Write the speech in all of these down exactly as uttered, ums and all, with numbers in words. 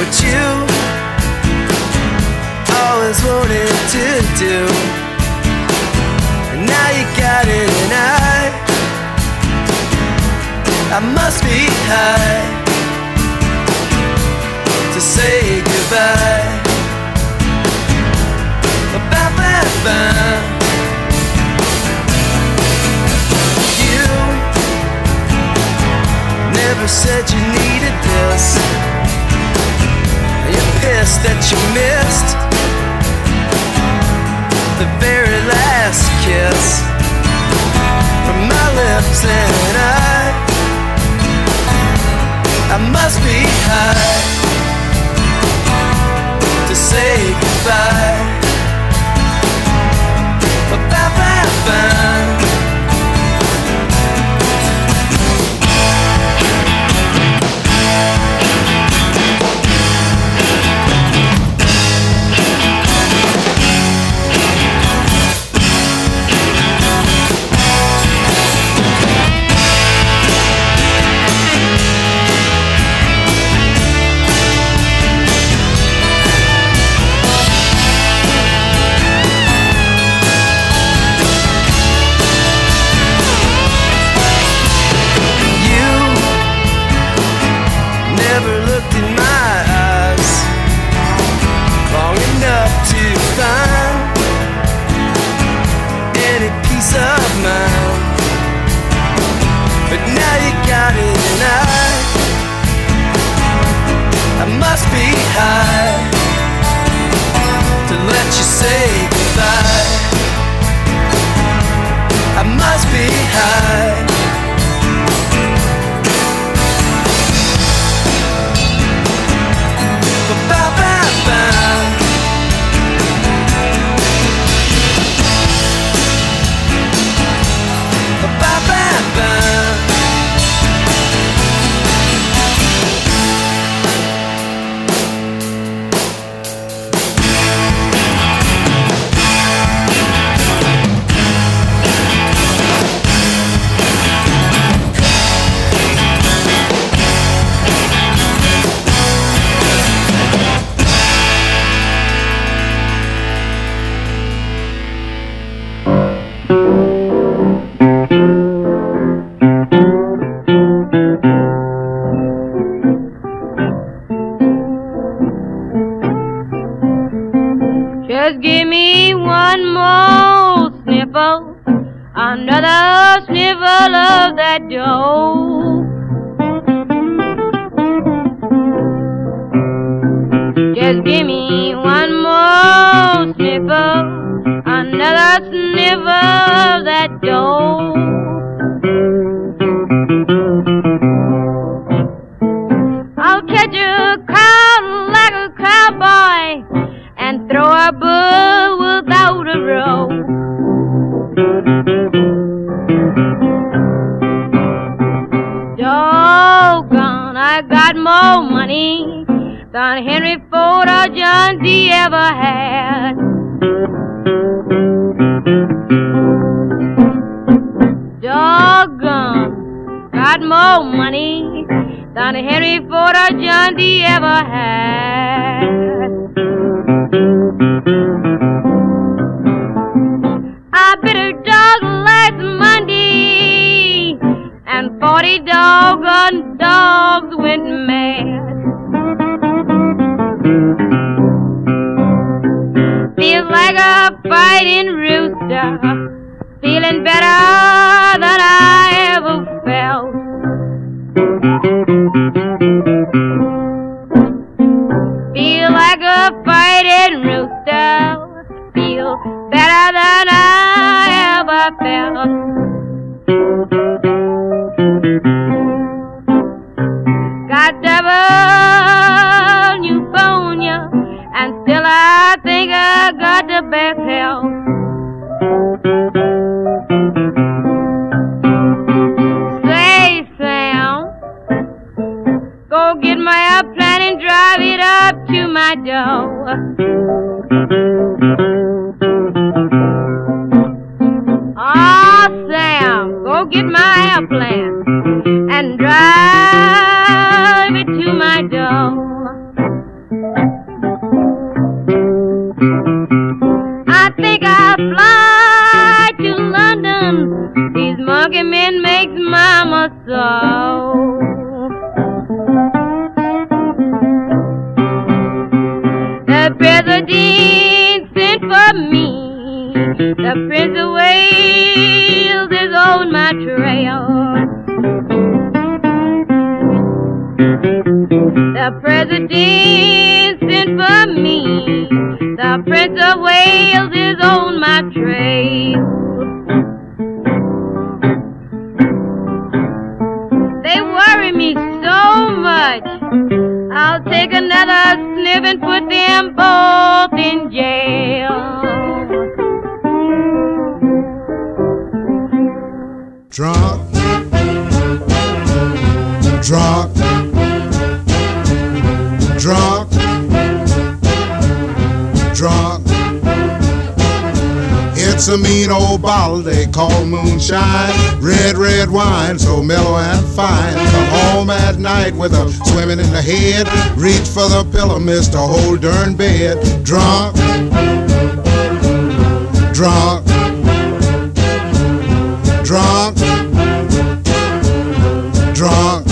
what you always wanted to do. And now you got it, and I I must be high to say goodbye. Ba, ba, ba. You never said you needed this. You're pissed that you missed the very last kiss from my lips, and I I must be high to say goodbye. Ba, ba, ba, ba. and drive it to my door. The president sent for me. The Prince of Wales is on my trail. The president sent for me. The Prince of Wales is on my trail. They worry me so much. I'll take another sniff and put them both in jail. Drunk, drunk, drunk, drunk. It's a mean old bottle they call moonshine. Red, red wine, so mellow and fine. Come home at night with a swimming in the head. Reach for the pillow, miss the whole darn bed. Drunk, drunk, drunk, drunk.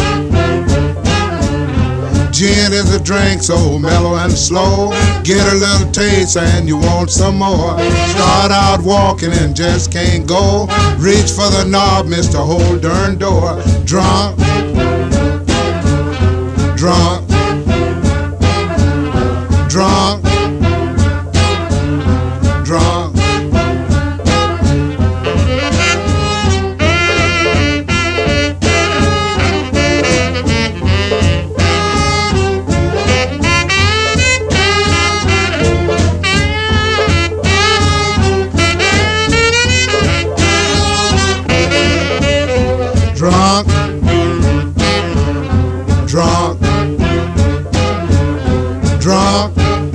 Gin is a drink so mellow and slow. Get a little taste and you want some more. Start out walking and just can't go. Reach for the knob, miss the whole darn door. Drunk, drunk, drunk, drunk. Drunk, drunk, drunk,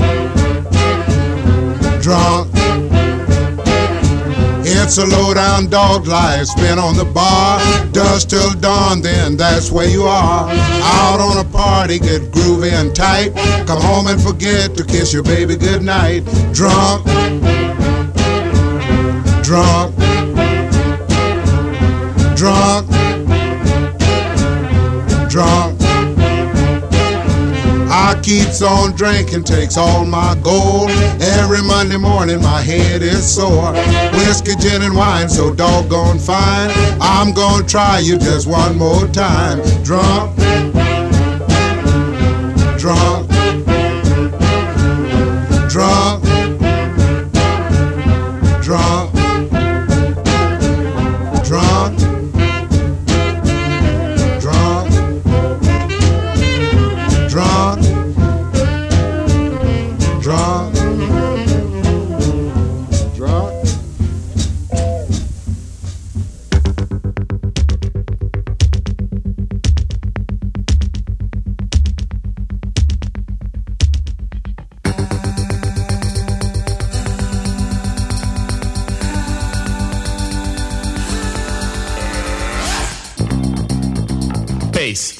drunk. It's a low-down dog life, spent on the bar. Dusk till dawn, then that's where you are. Out on a party, get groovy and tight. Come home and forget to kiss your baby goodnight. Drunk, drunk, drunk, drunk. I keeps on drinking, takes all my gold. Every Monday morning my head is sore. Whiskey, gin and wine so doggone fine. I'm gonna try you just one more time. Drunk, drunk, drunk, drunk, drunk, drunk, drunk, drunk, drunk. Bass.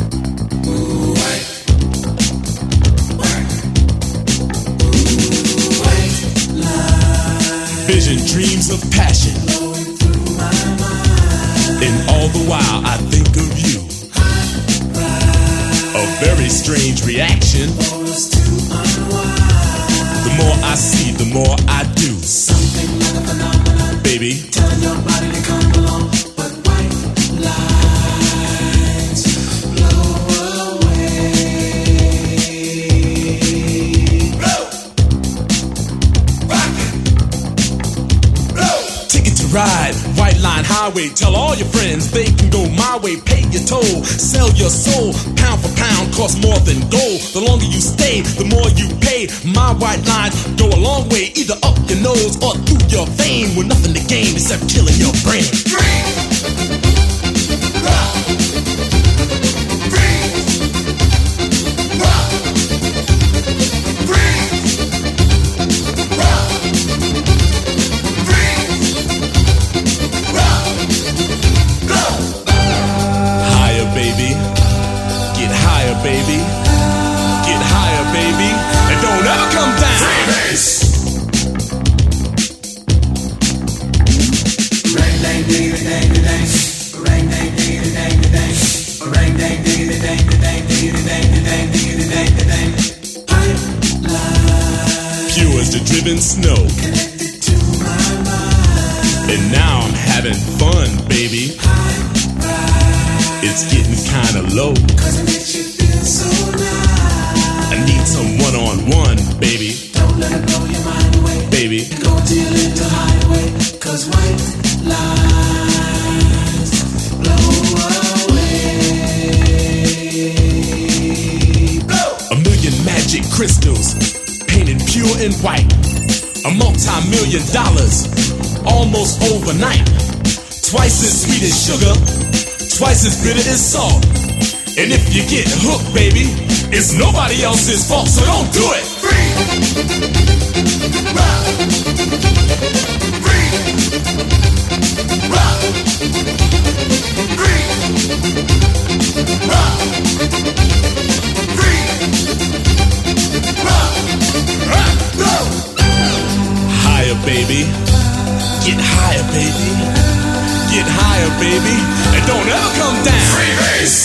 Vision, dreams of passion, and all the while I think of you. A very strange reaction. The more I see, the more I do. Something like a phenomenon, baby. Telling your body to come along, but white lights blow away. Blow, rockin'. Ticket to ride, White Line Highway. Tell all your friends they can go my way. Pay your toll, sell your soul. Pound for pound, costs more than gold. The longer you stay, the more you pay. My white lines go a long way, either up your nose or through your vein. With nothing to gain except killing your brain. Baby, get higher, baby, and don't ever come down. Freebase. Rang dang diggity dang dang, rang dang diggity dang dang, rang dang diggity dang dang diggity dang dang diggity dang dang. Pipeline. the driven snow. Connected to my mind. And now I'm having fun, baby. High rise. It's getting kinda low. Cause it makes you feel so nice. I need some one-on-one, baby. Don't let it blow your mind away. Baby. Go to your little hideaway. Cause white lines blow away. Blow. A million magic crystals, painted pure and white. A multi-million dollars, almost overnight. Twice as sweet as sugar, twice as bitter as salt. And if you get hooked, baby, it's nobody else's fault, so don't do it. Free. Rock. Free. Rock. Free. Rock. Free. Rock. Rock. Go. Higher, baby. Get higher, baby. Get higher, baby. And don't ever come down. Free base.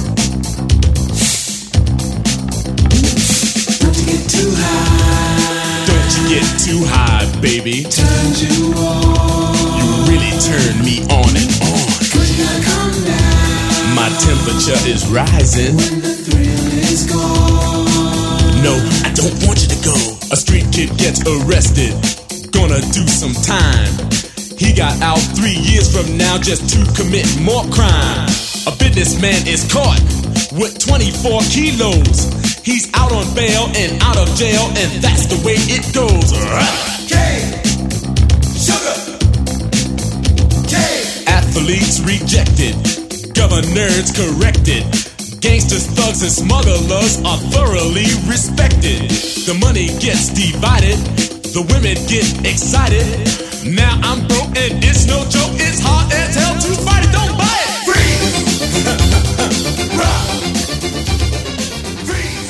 Don't you get too high. Don't you get too high, baby. Turns you on. You really turn me on and on. Cause you gotta come down. My temperature is rising. When the thrill is gone. No, I don't want you to go. A street kid gets arrested, gonna do some time. He got out three years from now just to commit more crime. A businessman is caught with twenty-four kilos. He's out on bail and out of jail, and that's the way it goes. K. Sugar. K. Athletes rejected, governors corrected. Gangsters, thugs, and smugglers are thoroughly respected. The money gets divided, the women get excited. Now I'm broke and it's no joke, it's hard as hell to fight it, don't buy it! Freeze! Rock! Freeze!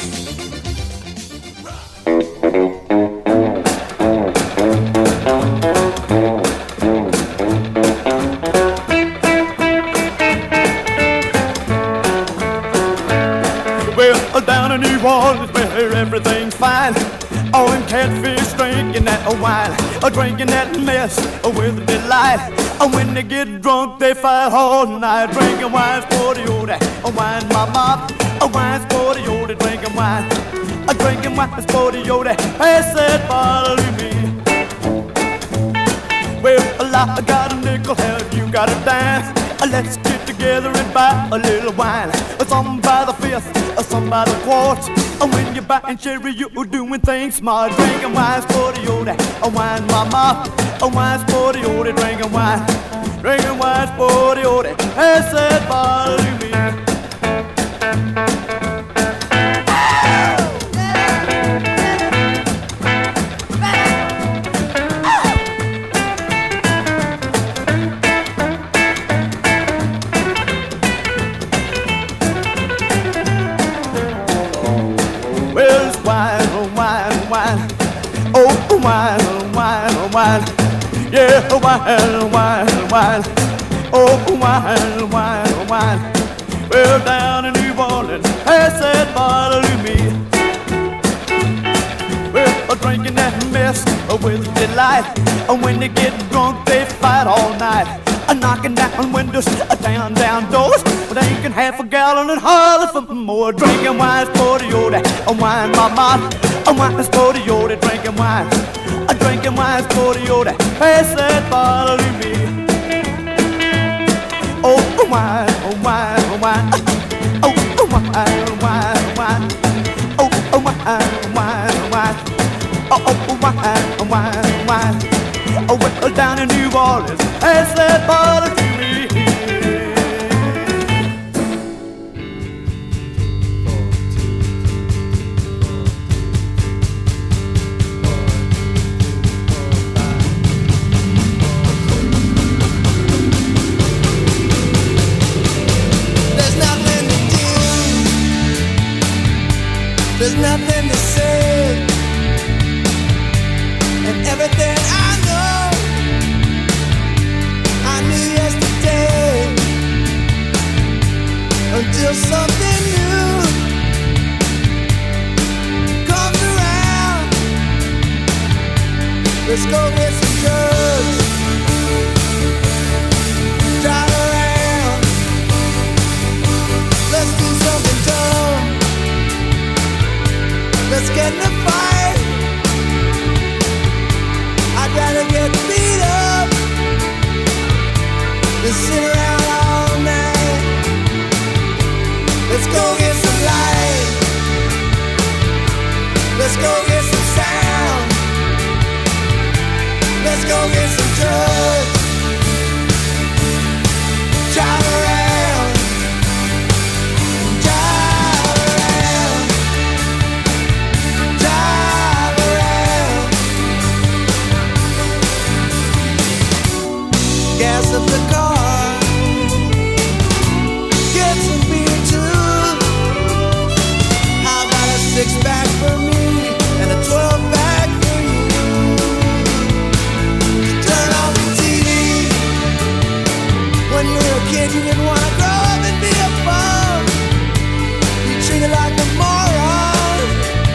Well, down in New Orleans where everything's fine. All them catfish drinking that wine, or drinking that mess with delight. And when they get drunk, they fight all night. Drinking wine, sporty, oh, that wine, mama. A wine, sporty, oh, that drinking wine. A drinking wine, sporty, oh, that pass that bottle to me. Well, I got a nickel, hell, you got a dime. Let's get together and buy a little wine. Some by the fifth, some by the quart. And when you're buying cherry, you're doing things smart. Drinking wine, sporty, oh, that a wine, mama. A wine, sporty, oh, that drinking wine. Drinking wine, sporty, oh, that pass that bottle to me. Wine, wine, wine, yeah, wine, wine, wine, oh, wine, wine, wine. Well, down in New Orleans, pass that bottle to me. Well, drinking that mess with delight. And when they get drunk, they fight all night. Knocking down windows, down, down doors. Drinking half a gallon and holler for more. Drinking wine, sporty, oh, that wine, mama. A wine, sporty, oh, that drinking wine. A drinking wine, sporty, oh, that pass that bottle to me. Oh, wine, oh, wine, oh, wine. Oh, wine, wine, wine. Oh, wine, wine, wine. Oh, wine, wine, wine. Oh, well, down in New Orleans, pass that bottle to me. There's nothing to say, and everything I know, I knew yesterday, until something new comes around. Let's go get some drugs. Drive around. Let's do something dumb. Let's get in a fight. I'd rather get beat up than sit around all night. Let's go get some light. Let's go get some sound. Let's go get some drugs. Drive around. Drive around. Drive around. Gas up the car. Get some beer too. How about a six pack for me and a twelve pack for you? Turn off the T V. When you were a kid, you didn't want to grow up and be a bum. You treated like a moron.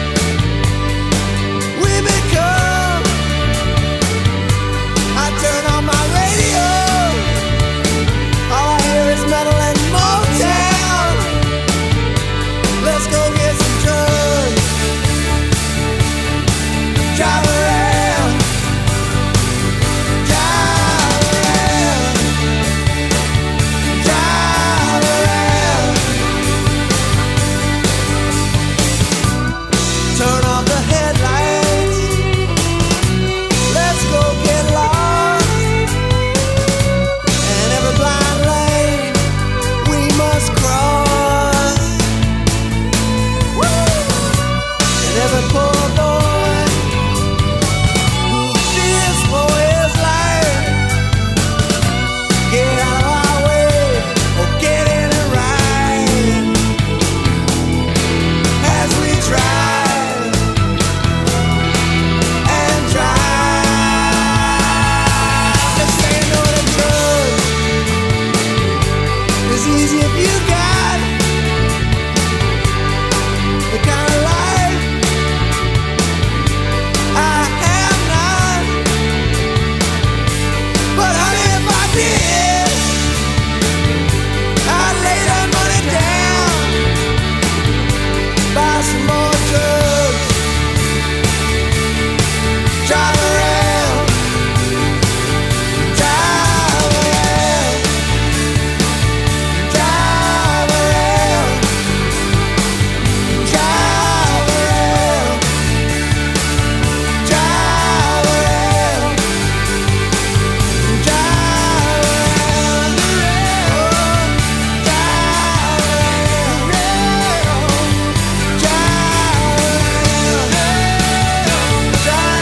We become. I turn on my radio. All I hear is metal and Motown. Let's go get some drugs. Drive around. Drive around. Drive around. Turn off the headlights. Let's go get lost. And every blind lane we must cross. Woo! And every poor boy who fears for his life, get out of our way or get in a ride. As we drive and drive, let's say no to drugs. It's easy if you got the kind of life I have not. But honey, if I did, I'd lay that money down, buy some more drugs, drive around, drive around, drive around, drive around, drive around, drive around the railroad, drive around the railroad, drive around, drive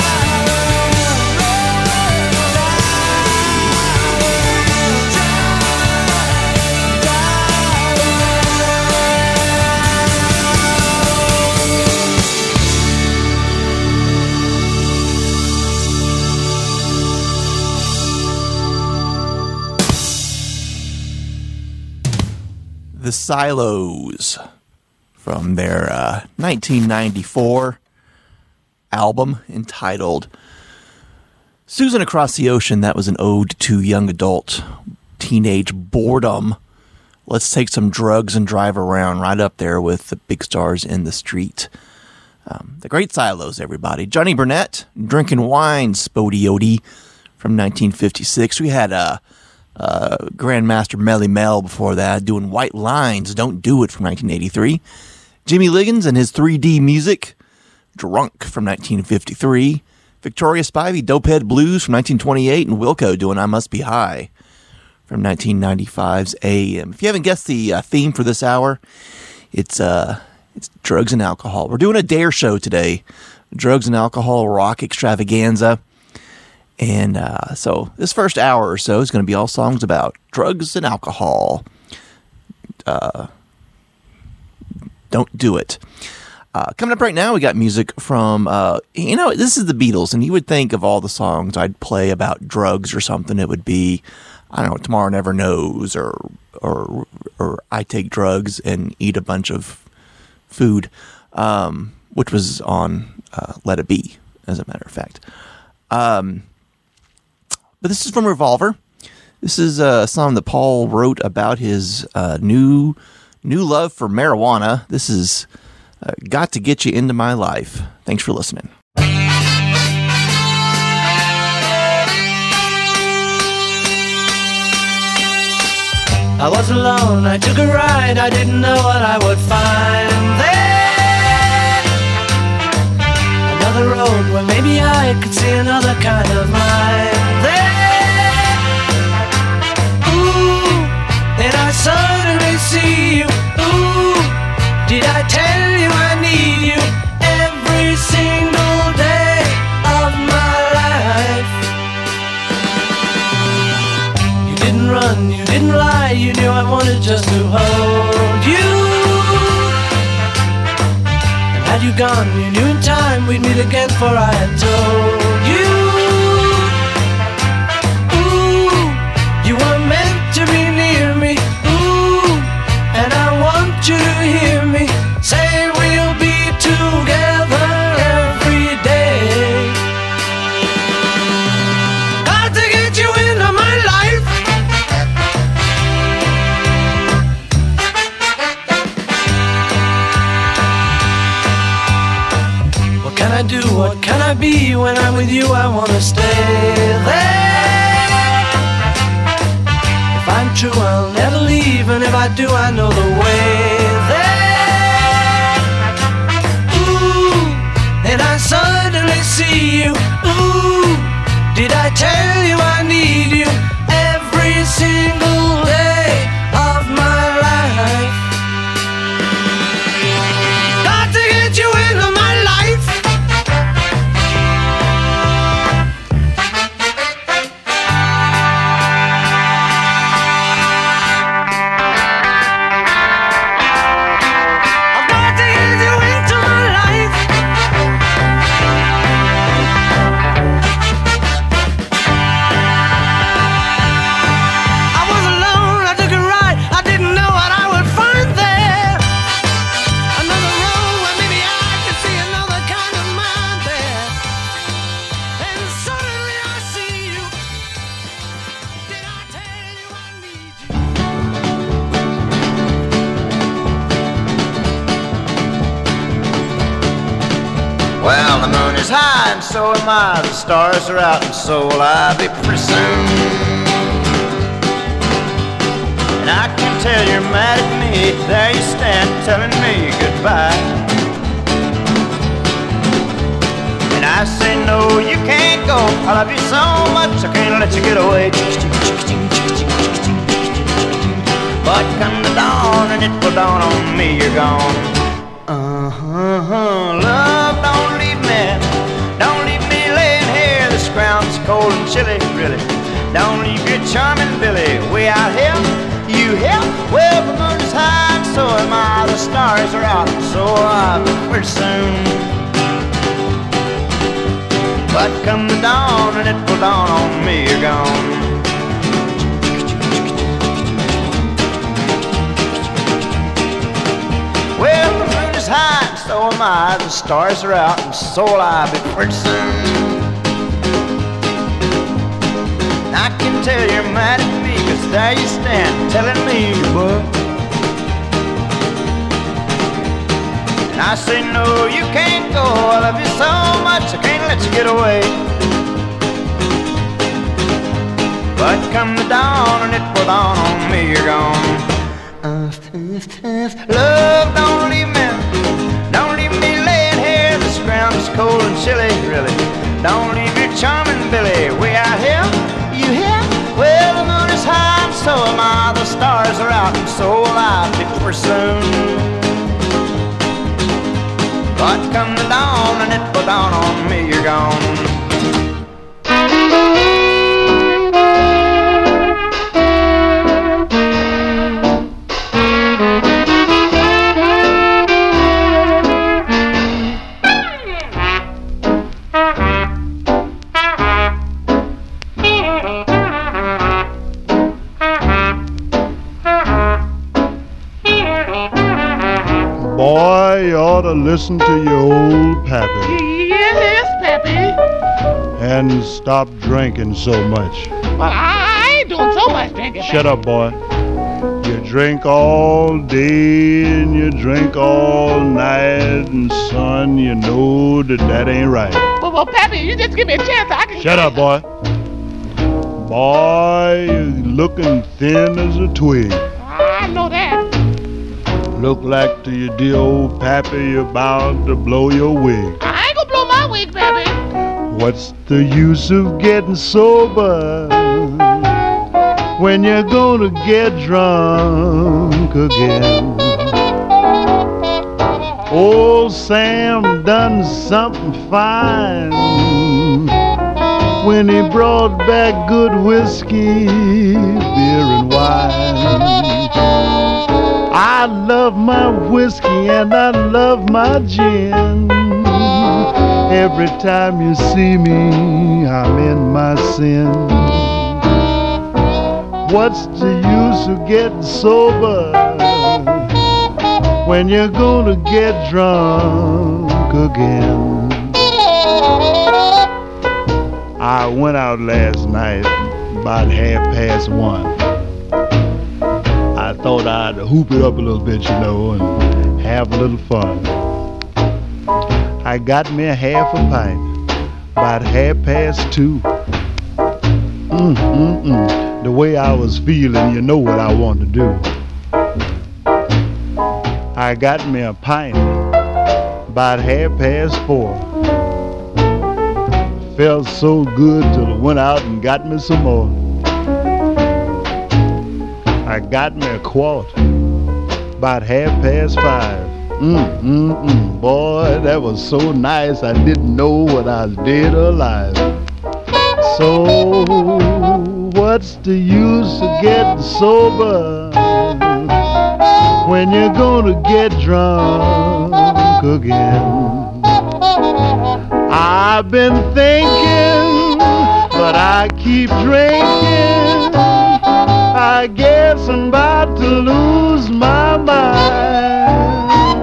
The Silos from their uh, nineteen ninety-four album entitled Susan Across the Ocean. That was an ode to young adult teenage boredom. Let's take some drugs and drive around, right up there with the big stars in the street. Um, the Great Silos, everybody. Johnny Burnett, Drinking Wine, Spodey Odie from nineteen fifty-six. We had uh, uh, Grandmaster Melly Mel before that, doing White Lines, Don't Do It from nineteen eighty-three. Jimmy Liggins and his three D music, Drunk from nineteen fifty-three. Victoria Spivey, Dopehead Blues from nineteen twenty-eight. And Wilco doing I Must Be High from nineteen ninety-five's A M. If you haven't guessed the uh, theme for this hour, it's uh, it's drugs and alcohol. We're doing a dare show today, drugs and alcohol rock extravaganza. And uh, so this first hour or so is going to be all songs about drugs and alcohol. Uh, don't do it. Uh, coming up right now, we got music from, uh, you know, this is the Beatles, and you would think of all the songs I'd play about drugs or something, it would be, I don't know, Tomorrow Never Knows, or or or I Take Drugs and Eat a Bunch of Food, um, which was on uh, Let It Be, as a matter of fact. Um, but this is from Revolver. This is a song that Paul wrote about his uh, new new love for marijuana. This is uh, Got to Get You Into My Life. Thanks for listening. I was alone, I took a ride, I didn't know what I would find there. Another road where maybe I could see another kind of mind there. Ooh, then I suddenly see you. Ooh, did I tell you I need you every single day of my life? You didn't run, you didn't lie, you knew I wanted just to hold you. And had you gone, you knew in time we'd meet again, for I had told you. Ooh, you were meant to be near me. Ooh, and I want you to hear me say we'll be together every day. Got to get you into my life. What can I do, what can I be? When I'm with you I wanna stay there. If I'm true I'll never leave, and if I do I know the way there. Ooh, then I suddenly see you. Ooh, did I tell you I need you every single day of my life? Got to get you into my life. I've got to get you into my life. I was alone, I took a ride, I didn't know what I would find there. Another road where maybe I could see another kind of mind there. And suddenly I see you. Did I tell you I need you? Well, the moon is high and so am I. The stars are out and so will I be pretty soon. And I can tell you're mad at me. There you stand telling me goodbye. And I say no, you can't go. I love you so much I can't let you get away. But come the dawn and it will dawn on me you're gone. Uh-huh, love, don't leave me. Don't leave me laying here. This ground's cold and chilly, really. Don't leave your charming Billy way out here. You here? Well, the moon is high and so am I. The stars are out and so will I, but pretty soon. But come the dawn and it will dawn on me you're gone. Well, the moon is high and so am I. The stars are out and so will I be pretty soon. I can tell you're mad at me, 'cause there you stand telling me you're booked. And I say no, you can't go. I love you so much I can't let you get away. But come the dawn and it will dawn on me you're gone. Love, don't leave me. Don't leave me laying here. This ground is cold and chilly, really. Don't leave your charming Billy way out here. You here? Well, the moon is high and so am I. The stars are out and so will I be pretty soon. But come the dawn and it will dawn on me you're gone. Boy, you ought to listen to your old pappy. Yes, Pappy. And stop drinking so much. Well, I ain't doing so much drinking. Shut up, boy. You drink all day and you drink all night, and son, you know that that ain't right. Well, well, Pappy, you just give me a chance. I can. Shut up, boy. Boy, you're looking thin as a twig. I know that. Look like to your dear old pappy you're about to blow your wig. I ain't gonna blow my wig, Pappy. What's the use of getting sober when you're gonna get drunk again? Old Sam done something fine when he brought back good whiskey, beer and wine. I love my whiskey and I love my gin. Every time you see me, I'm in my sin. What's the use of getting sober when you're gonna get drunk again? I went out last night about half past one. I thought I'd hoop it up a little bit, you know, and have a little fun. I got me a half a pint about half past two. Mm, mm, mm. The way I was feeling, you know what I want to do. I got me a pint about half past four. Felt so good till I went out and got me some more. I got me a quart about half past five. Mm, mm, mm. Boy, that was so nice, I didn't know what I was dead or alive. So, what's the use of getting sober when you're gonna get drunk again? I've been thinking, but I keep drinking. I guess I'm about to lose my mind.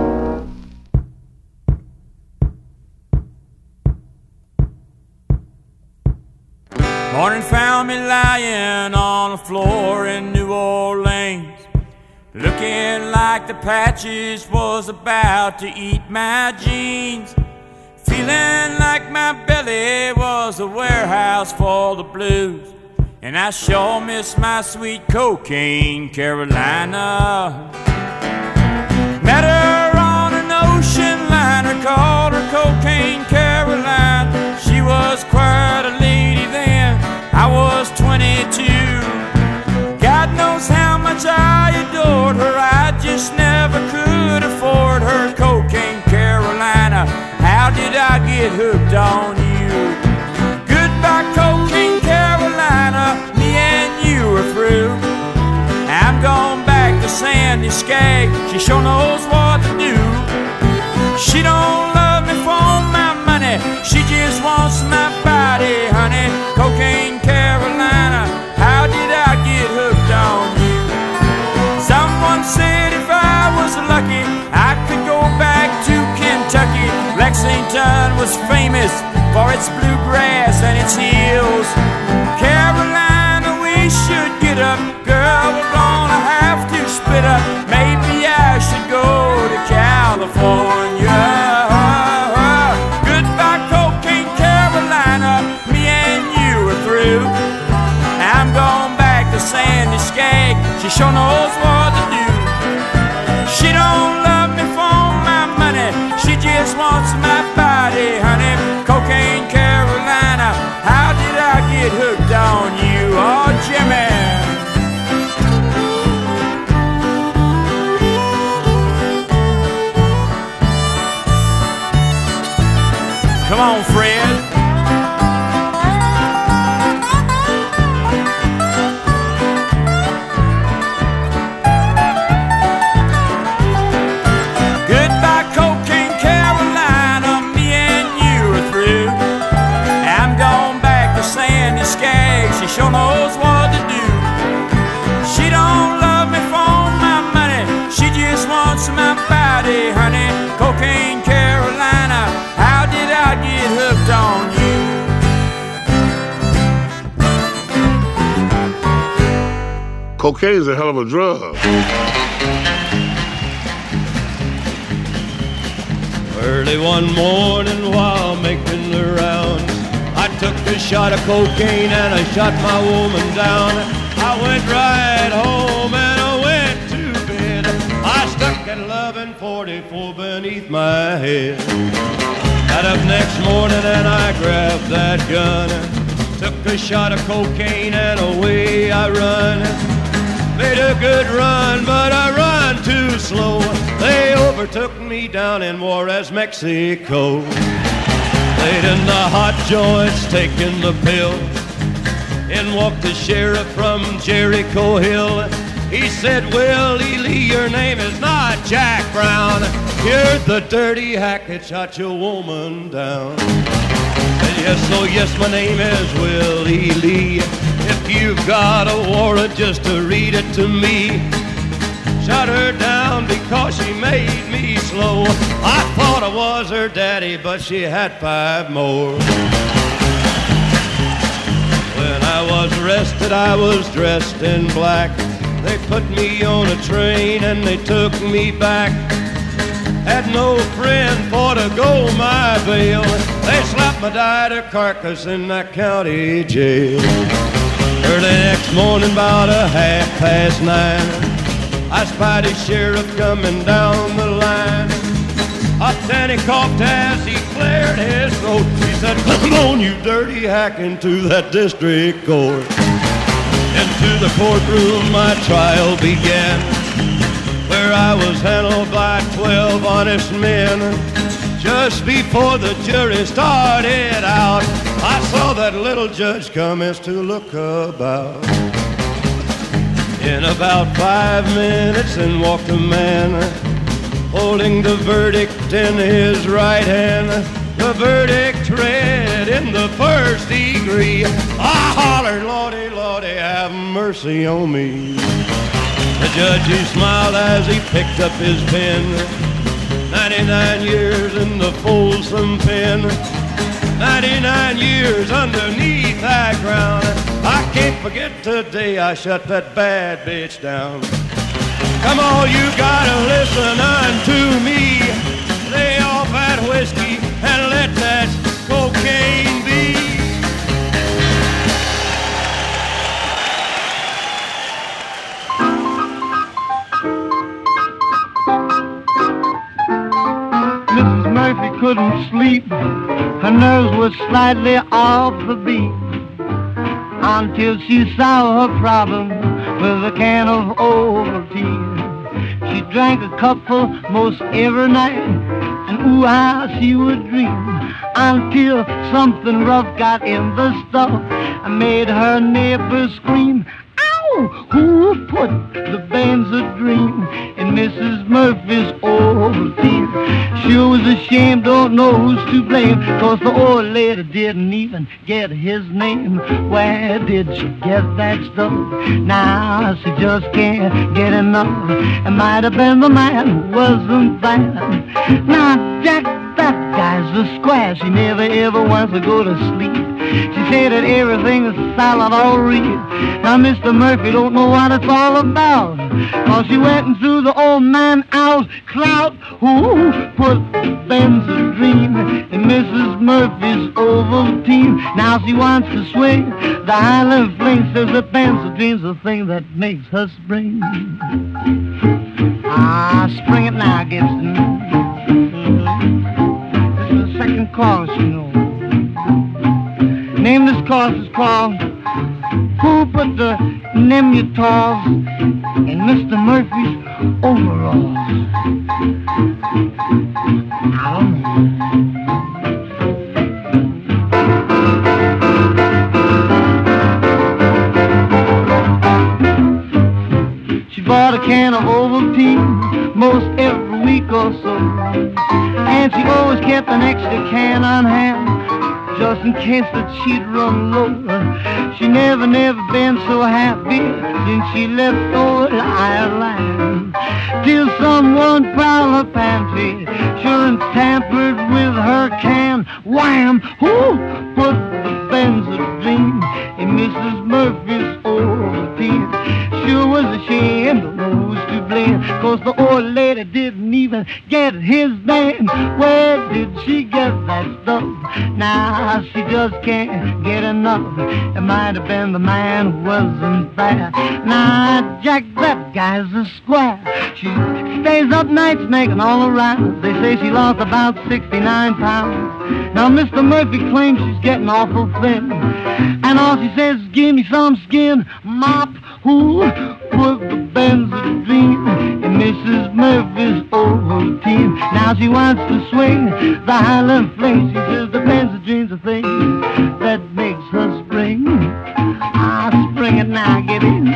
Morning found me lying on the floor in New Orleans, looking like the patches was about to eat my jeans, feeling like my belly was a warehouse full of blues. And I sure miss my sweet cocaine Carolina. Met her on an ocean liner, called her Cocaine Caroline. She was quite a lady then, I was twenty-two. God knows how much I adored her, I just never could afford her. Cocaine Carolina, how did I get hooked on you? Goodbye Cocaine Carolina, me and you are through. I'm going back to Sandy Skag, she sure knows what to do. She don't love me for my money, she just wants my body, honey. Cocaine Carolina, how did I get hooked on you? Someone said if I was lucky, I could go back to Kentucky. Lexington was famous for its bluegrass and its hills. Carolina, we should get up, girl, we're gonna have to split up. Maybe I should go to California. Goodbye Cocaine Carolina, me and you are through. I'm going back to Sandy Skag, she sure knows what to do. She don't love me for my money, she just wants my body, honey. Cocaine Carolina, how did I get hooked on you? Oh, Jimmy. Come on, Fred. Goodbye, Cocaine Carolina, me and you are through. I'm going back to Sandy Skag, she sure knows what to do. She don't love me for my money, she just wants my body, honey. Cocaine Carolina, how did I get hooked on Cocaine's a hell of a drug. Early one morning while making the rounds, I took a shot of cocaine and I shot my woman down. I went right home and I went to bed. I stuck at eleven forty-four beneath my head. Got up next morning and I grabbed that gun, took a shot of cocaine and away I run. Made a good run, but I run too slow. They overtook me down in Juarez, Mexico. Laid in the hot joints, taking the pills. In walked the sheriff from Jericho Hill. He said, Willie Lee, your name is not Jack Brown. You're the dirty hack that shot your woman down. Said, yes, oh yes, my name is Willie Lee. If you've got a warrant, just to read it to me. Shot her down because she made me slow. I thought I was her daddy, but she had five more. When I was arrested, I was dressed in black. They put me on a train and they took me back. Had no friend for to go my bail. They slapped my died carcass in that county jail. Early next morning, about a half past nine, I spied a sheriff coming down the line. Up then he coughed as he cleared his throat. He said, come on, you dirty hack, into that district court. Into the courtroom my trial began, where I was handled by twelve honest men. Just before the jury started out, I saw that little judge commence to look about. In about five minutes in walked a man, holding the verdict in his right hand. The verdict read in the first degree. I hollered, Lordy, Lordy, have mercy on me. The judge, he smiled as he picked up his pen. ninety-nine years in the Folsom pen. ninety-nine years underneath that ground. I can't forget the day I shut that bad bitch down. Come on, you gotta listen unto me. Lay off that whiskey and let that cocaine be. Missus Murphy couldn't sleep. Her nerves were slightly off the beat until she saw her problem with a can of Ovaltine. She drank a cupful most every night, and ooh, how she would dream, until something rough got in the stuff and made her neighbors scream. Ow! Who put the Benzedrine in Missus Murphy's Ovaltine? Sure was ashamed, don't know who's to blame, 'cause the old lady didn't even get his name. Where did she get that stuff? Now she just can't get enough. It might have been the man who wasn't bad. Now Jack, that guy's a square. She never ever wants to go to sleep. She said that everything is solid all real. Now Mister Murphy don't know what it's all about, 'cause she went and threw the old man out clout. Who put Benzedrine in Missus Murphy's Ovaltine? Now she wants to swing the Highland Fling. Says that Benzedrine's the thing that makes her spring. Ah, spring it now, Gibson. This is the second chorus, you know. Name this chorus is called Who Put the Nemutals in Mister Murphy's Overalls? I don't know. She bought a can of Ovaltine most every week or so, and she always kept an extra can on hand, just in case that she'd run low. She never, never been so happy since she left old Ireland, till someone prowled her pantry, sure and tampered with her can. Wham! Who put the Benzedrine in Missus Murphy's Ovaltine? Sure was course, the old lady didn't even get his name. Where did she get that stuff? Now she just can't get enough. It might have been the man who wasn't there. Now Jack, that guy's a square. She stays up nights making all around. They say she lost about sixty-nine pounds. Now Mister Murphy claims she's getting awful thin, and all she says is give me some skin. Mop, who put the Benzedrine in Missus Murphy's Ovaltine? Now she wants to swing the Highland fling. She says the Benzedrine's a thing that makes her spring. Ah, spring it now, get in.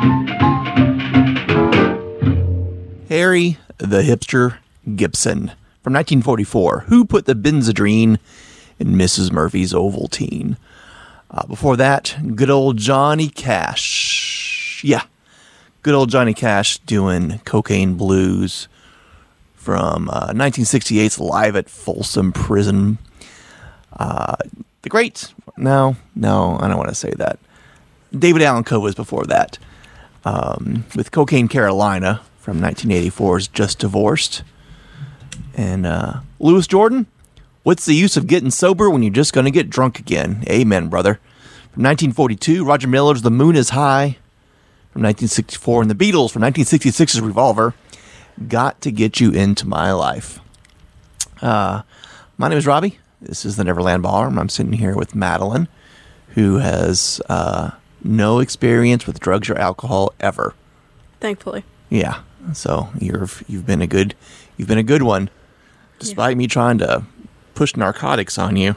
Harry the Hipster Gibson from nineteen forty-four. Who put the Benzedrine in Missus Murphy's Ovaltine? Uh, before that, good old Johnny Cash. Yeah, good old Johnny Cash doing Cocaine Blues from uh, nineteen sixty-eight's Live at Folsom Prison. Uh, the great, no, no, I don't want to say that. David Allan Coe was before that. Um, with Cocaine Carolina from nineteen eighty-four's Just Divorced. And uh, Louis Jordan, what's the use of getting sober when you're just going to get drunk again? Amen, brother. From nineteen forty-two, Roger Miller's The Moon is High. From nineteen sixty-four, and the Beatles from nineteen sixty-six's Revolver. Got to Get You Into My Life. Uh, my name is Robbie. This is the Neverland Ballroom. I'm sitting here with Madeline, who has uh, no experience with drugs or alcohol ever. Thankfully. Yeah. So you've you've been a good you've been a good one, despite yeah. me trying to push narcotics on you.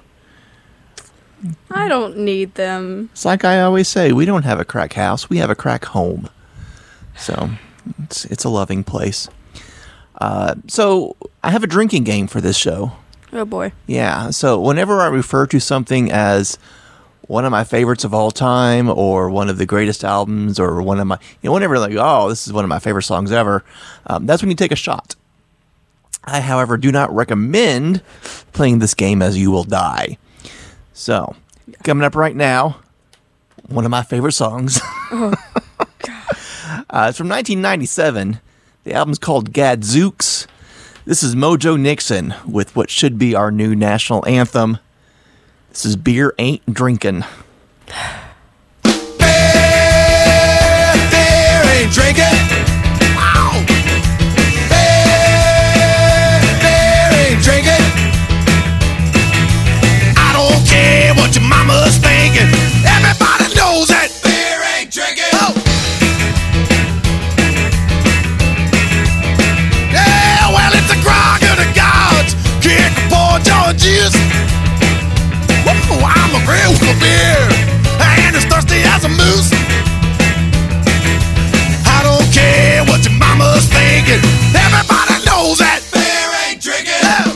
I don't need them. It's like I always say, we don't have a crack house, we have a crack home. So it's it's a loving place. Uh, so I have a drinking game for this show. Oh boy. Yeah. So whenever I refer to something as one of my favorites of all time, or one of the greatest albums, or one of my, you know, whenever like, oh, this is one of my favorite songs ever, um, that's when you take a shot. I, however, do not recommend playing this game, as you will die. So, yeah. Coming up right now, one of my favorite songs. Oh, God. uh, it's from nineteen ninety-seven. The album's called Gadzooks. This is Mojo Nixon with what should be our new national anthem. This is Beer Ain't Drinkin'. Beer, beer ain't drinking. Wow. Beer, beer ain't drinking. I don't care what your mama's thinking. Everybody knows that beer ain't drinking. Oh. Yeah, well, it's a grog of the gods. Kick a poor Georges. Whoa, I'm a real for beer, and as thirsty as a moose. I don't care what your mama's thinking. Everybody knows that beer ain't drinking. Yeah.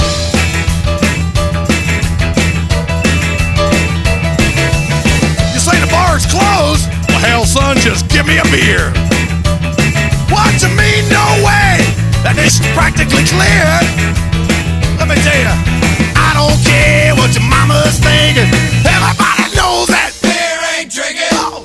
You say the bar's closed? Well, hell, son, just give me a beer. What you mean, no way? That is practically clear. Let me tell you, I don't care what your mama's thinking. Everybody knows that beer ain't drinking. Oh.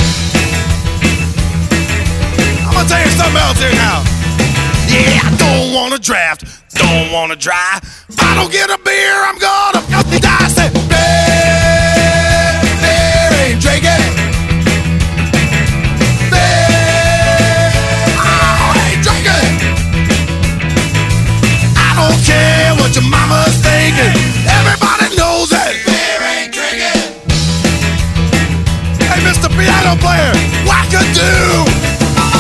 I'm gonna tell you something else here now. Yeah, I don't wanna draft, don't wanna dry. If I don't get a beer, I'm gonna die. Say, beer, beer ain't drinking. Beer, oh, ain't drinking. I don't care what your mama's thinking. Everybody knows that beer ain't drinking. Hey, Mister Piano Player, wackadoo.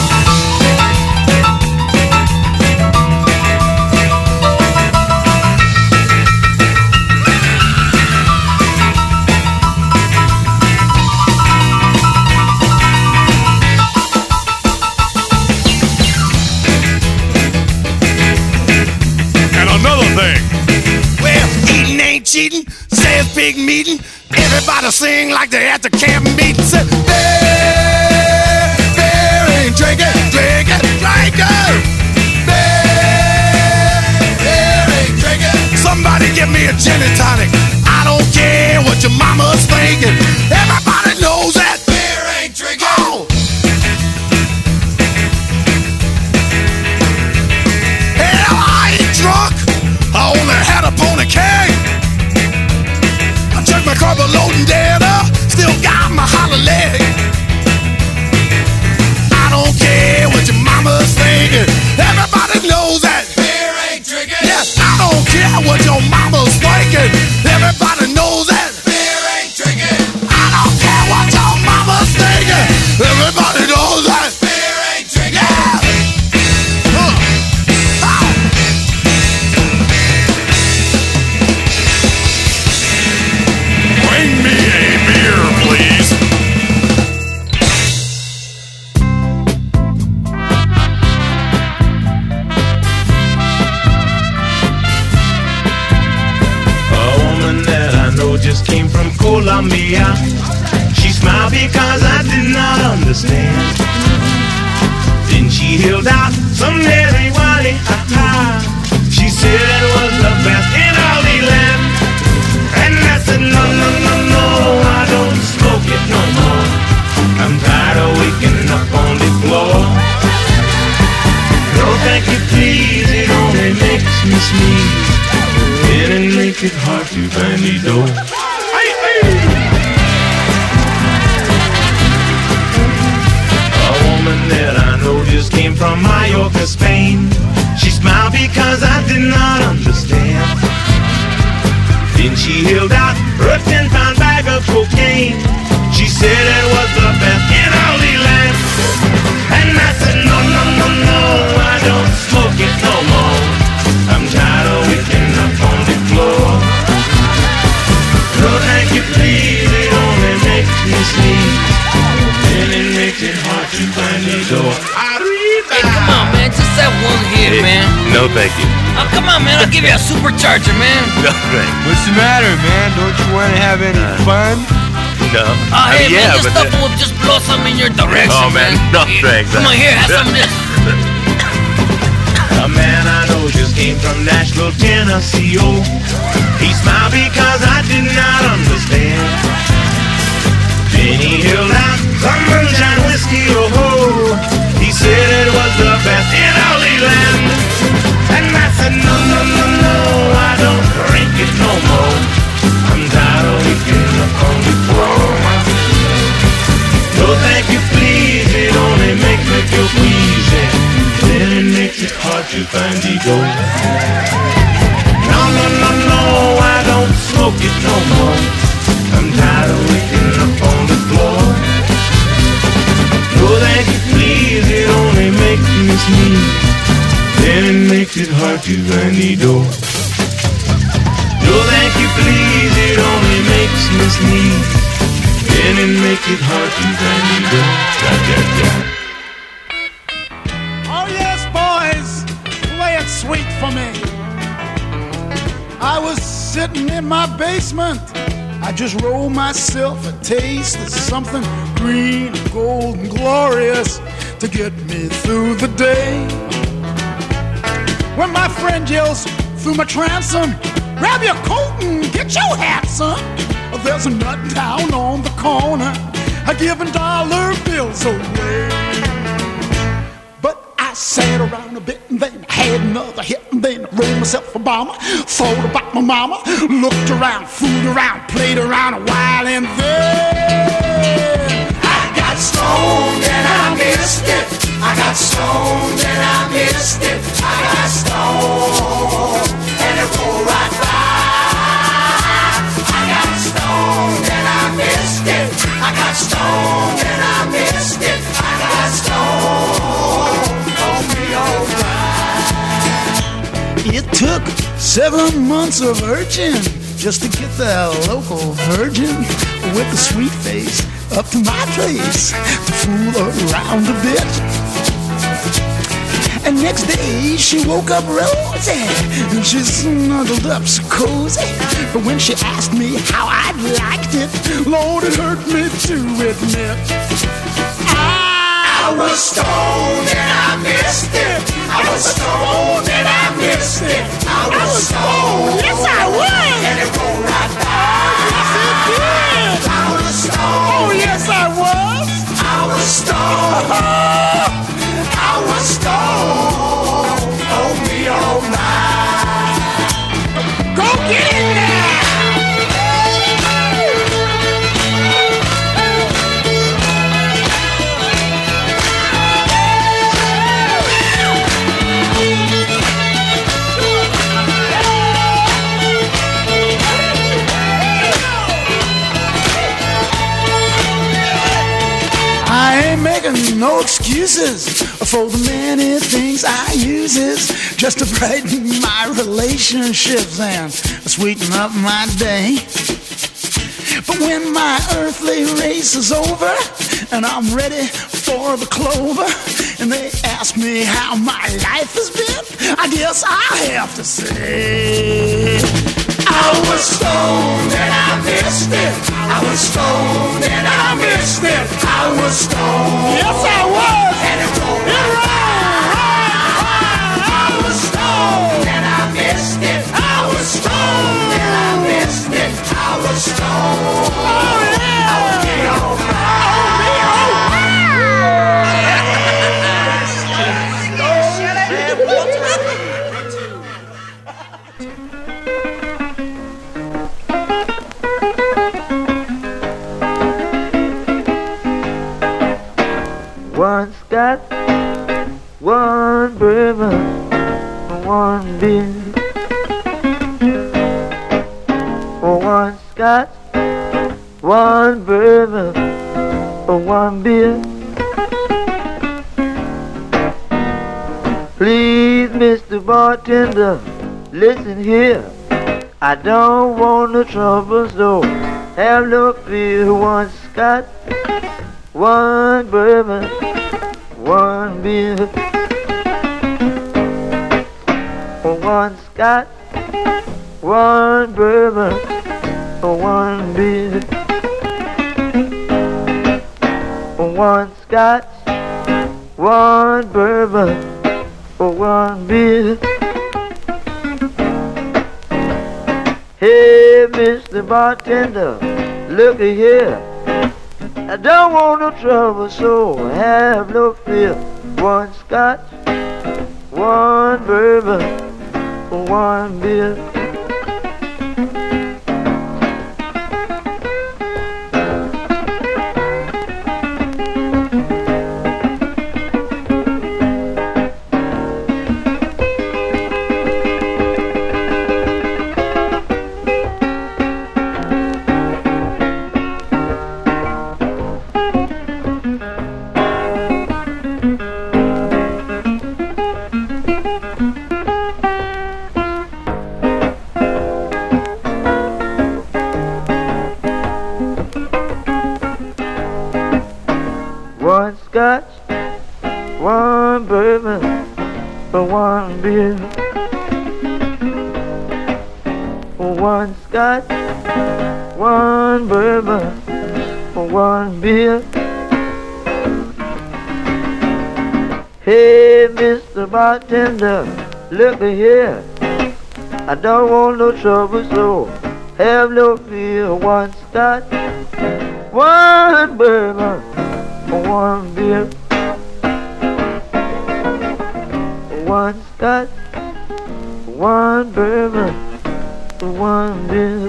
And another thing. Well, eating ain't cheating, says pig meeting. Everybody sing like they at the camp meeting. Say, beer, beer ain't drinking, drinking, drinking. Beer, beer ain't drinking. Somebody give me a gin and tonic. I don't care what your mama's thinking. Everybody knows that beer ain't drinking. Oh. just came from Colombia. She smiled because I did not understand. Then she held out some marijuana. She said it was the best in all the land. And I said, no, no, no, no, I don't smoke it no more. I'm tired of waking up on the floor. No, thank you, please, it only makes me sneeze. And it makes it hard to find the door. A woman that I know just came from Mallorca, Spain. She smiled because I did not understand. Then she held out her ten pound bag of cocaine. She said it was the best in all the land. And I said, no, no, no, no, I don't smoke it no more. I'm tired of waking up on the floor. No, thank you, please, it only makes me sneeze. And it makes it hard to find the door. Hey, come on, man, just that one hit, man. No, thank you. Oh, come on, man, I'll give you a supercharger, man. No, thanks. What's the matter, man? Don't you want to have any Uh, fun? No. Oh, I hey, mean, yeah, man, this but stuff then- will just blow some in your direction, Oh, man, no thanks. Come on, here, have some of this. A man I know just came from Nashville, Tennessee. Oh, he smiled because I did not understand. Then he held out some moonshine whiskey. Oh, oh, he said it was the best in all the land. And I said, no, no, no, no, I don't drink it no more. I'm tired of waking up on the floor. No, thank you, please, it only makes me feel queasy. Then it makes it hard to find the door. No, no, no, no, I don't smoke it no more. I'm tired of waking up on the floor. No, thank you, please, it only makes me sneeze. Then it makes it hard to find the door. No, thank you, please, it only makes me sneeze. Then it makes it hard to find the door. Da, da, da. Oh yes, boys, play it sweet for me. I was sitting in my basement. I just rolled myself a taste of something green, gold, and glorious to get me through the day. When my friend yells through my transom, grab your coat and get your hat, son. There's a nut down on the corner, a giving dollar bills away. But I sat around a bit and then had another hit and then rolled myself a bomber. Thought about my mama, looked around, fooled around, played around a while, and then I got stoned and I missed it. I got stoned and I missed it. I got stoned and it rolled right by. I got stoned and I missed it. I got stoned and I missed it. I got stoned on me alright. It took seven months of urging just to get the local virgin with a sweet face up to my place to fool around a bit. And next day she woke up rosy and she snuggled up so cozy. But when she asked me how I'd liked it, Lord, it hurt me to admit I was stoned and I missed it. I was stoned and I missed it. I was stoned. Yes, I was. And it rolled right by. Yes, it did. I was stoned. Oh, yes, I was. I was stoned. I was stoned. Oh, me all night. Go get it now. I ain't making no excuses for the many things I uses just to brighten my relationships and sweeten up my day. But when my earthly race is over and I'm ready for the clover and they ask me how my life has been, I guess I have to say I was stoned and I missed was stoned and I missed it. I was stoned. Yes, I was. And it rolled. It rolled. I was stoned and I missed it. I was stoned and I missed it. I was stoned. Oh yeah. I was getting on One Scotch, one bourbon, one beer. One Scotch, one bourbon, one beer. Please, Mister Bartender, listen here. I don't want no trouble, so have no fear. One Scotch, one bourbon, one beer. One Scotch, one bourbon, one beer. One Scotch, one bourbon, one beer. Hey, Mister Bartender, looky here. I don't want no trouble, so have no fear. One Scotch, one bourbon, one beer. One Scotch, one bourbon, one beer. One Scotch, one bourbon, one beer. Hey, Mister Bartender, look here. I don't want no trouble, so have no fear. One Scotch, one bourbon, one beer. One Scotch, one bourbon, one beer.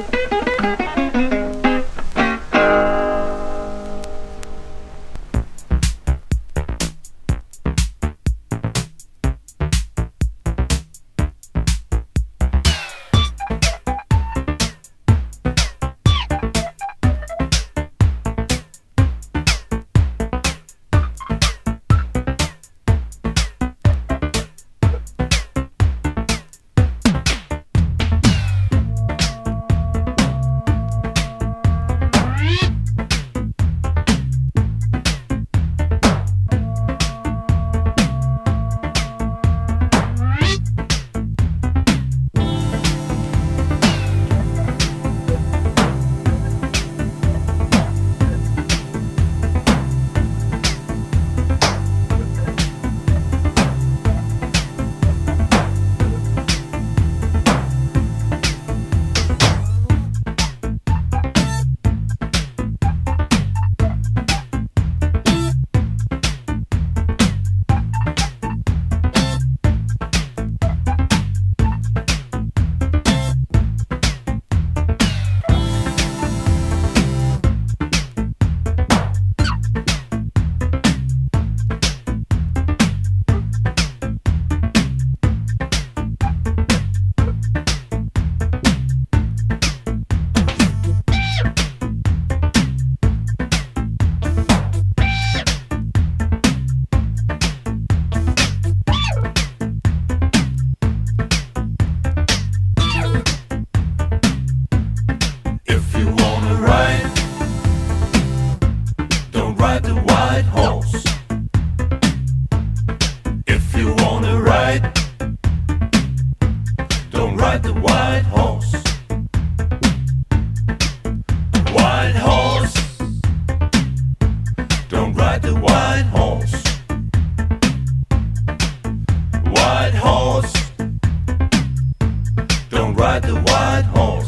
boss.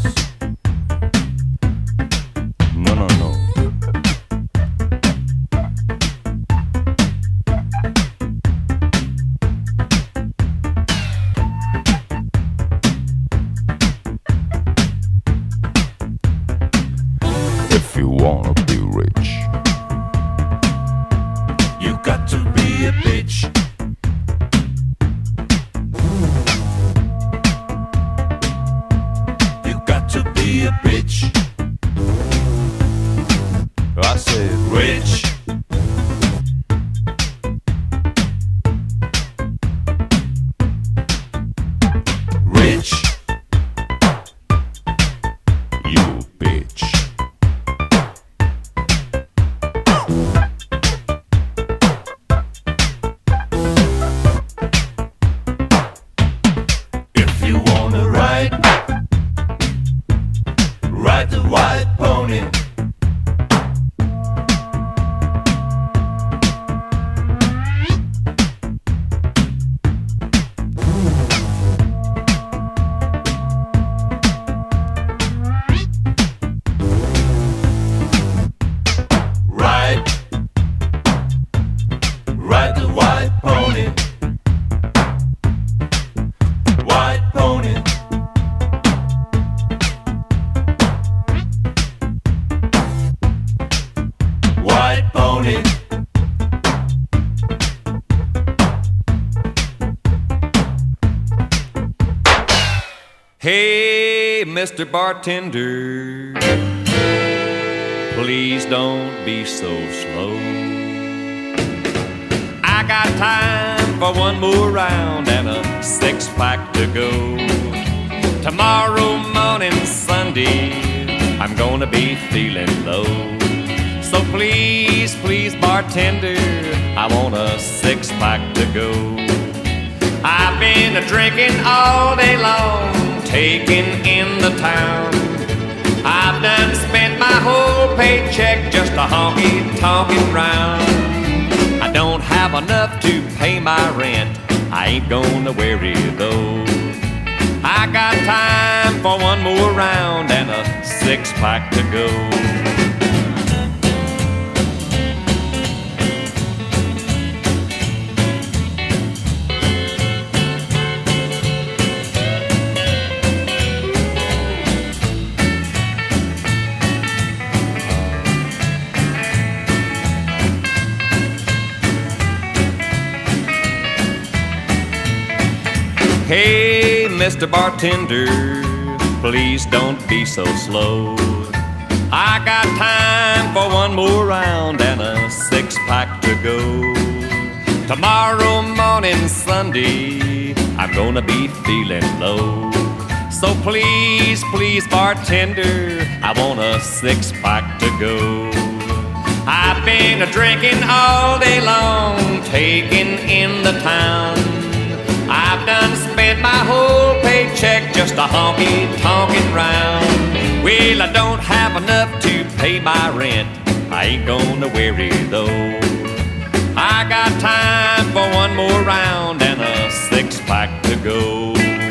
No, no, no. If you wanna be rich, you got to be a bitch. You got to be a bitch. I said rich. Rich. You bitch. If you wanna ride, ride the white pony. Ride, ride the white pony. White pony. White pony. Hey, Mister Bartender, please don't be so slow. I got time for one more round and a six pack to go. Tomorrow morning, Sunday, I'm gonna be feeling low. So please, please, bartender, I want a six pack to go. I've been a drinking all day long, taking in the town. I've done spent my whole paycheck just a honky-tonkin' round. I don't have enough to pay my rent, I ain't gonna worry though. I got time for one more round and a six-pack to go. Hey, Mister Bartender, please don't be so slow. I got time for one more round and a six-pack to go. Tomorrow morning, Sunday, I'm gonna be feeling low. So please, please, bartender, I want a six-pack to go. I've been a drinking all day long, taking in the town. I've done spent my whole paycheck just a honky-tonkin' round. Well, I don't have enough to pay my rent, I ain't gonna worry though. I got time for one more round and a six-pack to go.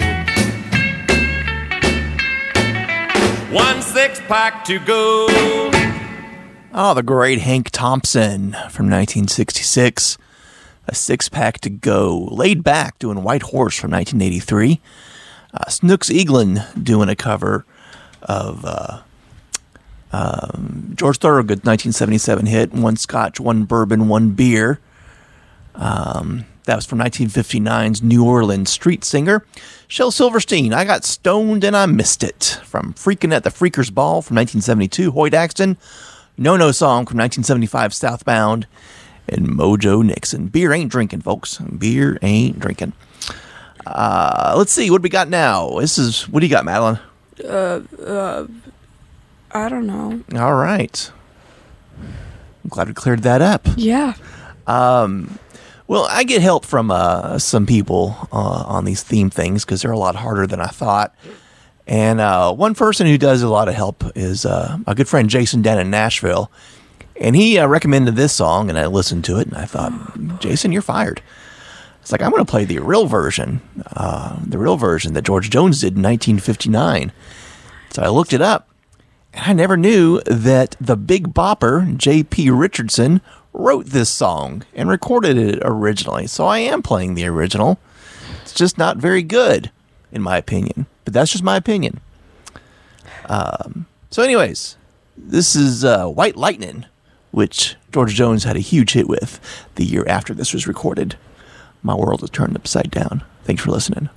One six-pack to go. Oh, the great Hank Thompson from nineteen sixty-six. A six-pack to go. Laid Back doing White Horse from nineteen eighty-three. Uh, Snooks Eaglin doing a cover of uh, um, George Thorogood's nineteen seventy-seven hit, One Scotch, One Bourbon, One Beer. Um, that was from nineteen fifty-nine's New Orleans Street Singer. Shel Silverstein, I Got Stoned and I Missed It. From Freakin' at the Freakers Ball from nineteen seventy-two. Hoyt Axton, No No Song from nineteen seventy-five, Southbound. And Mojo Nixon. Beer ain't drinking, folks. Beer ain't drinking. Uh, let's see. What do we got now? This is, what do you got, Madeline? Uh, uh, I don't know. All right. I'm glad we cleared that up. Yeah. Um, well, I get help from uh, some people uh, on these theme things because they're a lot harder than I thought. And uh, one person who does a lot of help is uh, a good friend, Jason, down in Nashville. And he uh, recommended this song, and I listened to it, and I thought, Jason, you're fired. It's like, I'm going to play the real version, uh, the real version that George Jones did in nineteen fifty-nine. So I looked it up, and I never knew that the Big Bopper, J P Richardson, wrote this song and recorded it originally. So I am playing the original. It's just not very good, in my opinion. But that's just my opinion. Um, so anyways, this is uh, White Lightning, which George Jones had a huge hit with the year after this was recorded. My world is turned upside down. Thanks for listening.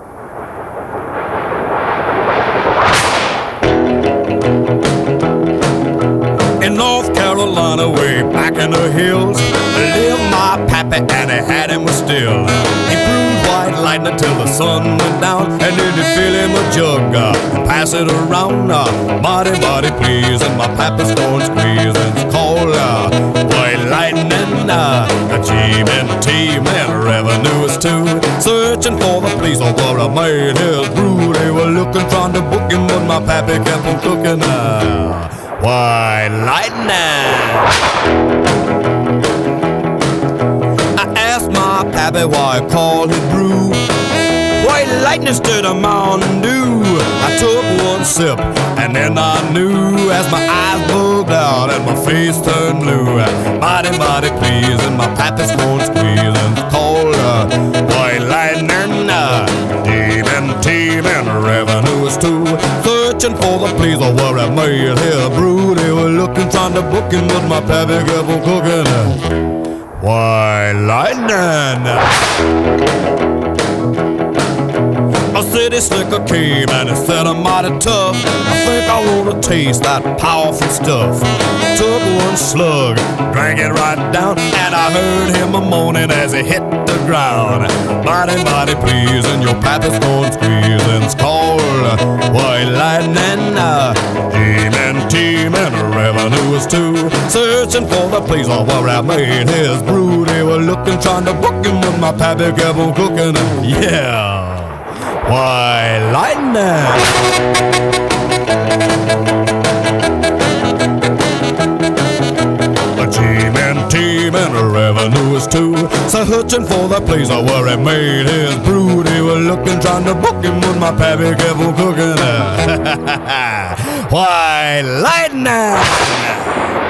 In North Carolina, way back in the hills, lived my pappy, and he had him with still. He brewed white lightning till the sun went down, and then he'd fill him a jug uh, and pass it around. Uh, mighty, mighty please, and my pappy's going squeeze. And it's called uh, white lightning. Uh, a team and team and revenue is too. Searching for the place of where I made his brew. They were looking, trying to book him, but my pappy kept on cooking. Uh, White lightning. I asked my pappy why I called his brew White lightning instead of Mountain Dew. I took one sip and then I knew, as my eyes bugged out and my face turned blue. Mighty, mighty pleased, and my pappy's going squeezing. It's called uh, White lightning. Uh, Demon team and revenue is too. Searching for the place of where I made his brew. They were looking, trying to book him, but my pappy kept on cooking. White lightning. A city slicker came and he said I'm mighty tough. I think I wanna taste that powerful stuff. Took one slug, drank it right down, and I heard him a moaning as he hit the ground. Mighty, mighty pleasing, your pappy's going squeezing. It's called White Lightning. Demon team and revenue is too. Searching for the place of where I made his brew. They were looking, trying to book him, but my pappy kept on cooking. Yeah. White lightning. A team and team and a revenue is too. So searching for the place where he made his brew. They were looking, trying to book him, when my pappy kept on cooking. White lightning.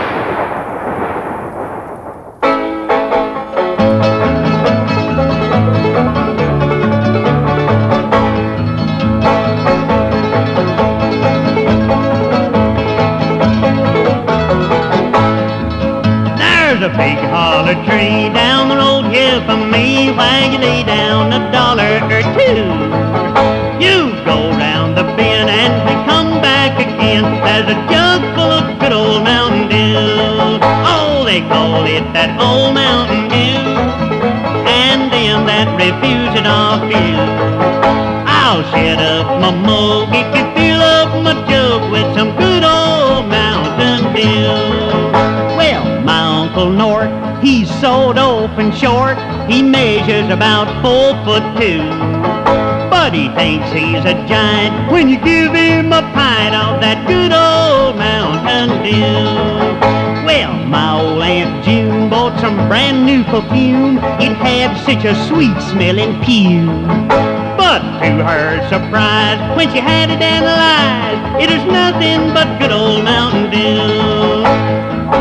A big holler tree down the road here from me, where you lay down a dollar or two. You go round the bend and we come back again. There's a jug full of good old Mountain Dew. Oh, they call it that old Mountain Dew, and them that refuse it off you. I'll set up my mug if you fill up my jug with some good old Mountain Dew. Well, my Uncle Nort, he's sewed open short. He measures about four foot two. But he thinks he's a giant when you give him a pint of that good old Mountain Dew. Well, my old Aunt June bought some brand new perfume. It had such a sweet smelling pew. But to her surprise, when she had it analyzed, it is nothing but good old Mountain Dew.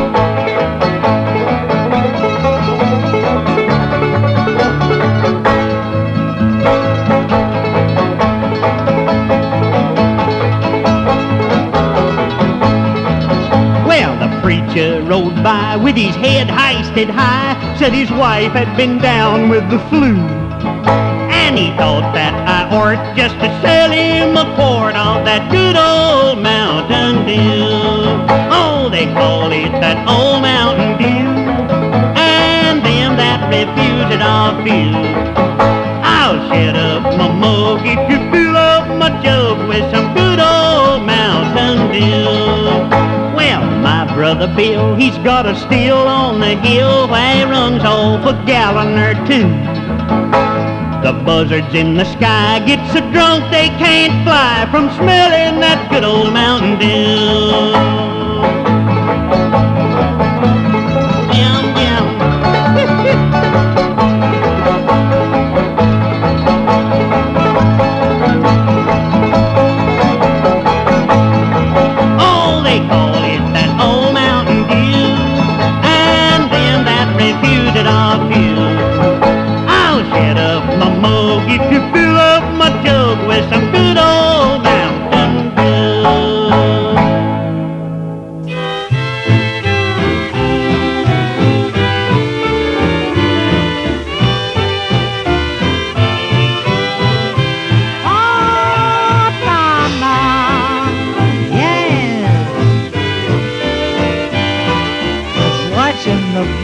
Preacher rode by with his head hoisted high, said his wife had been down with the flu. And he thought that I ought just to sell him a quart of that good old Mountain Dew. Oh, they call it that old Mountain Dew, and them that refuse it off you. I'll set up my mug if you fill up my jug with some good old Mountain Dew. Well, my brother Bill, he's got a still on the hill where he runs off a gallon or two. The buzzards in the sky get so drunk they can't fly from smelling that good old Mountain Dew. Yum, yum.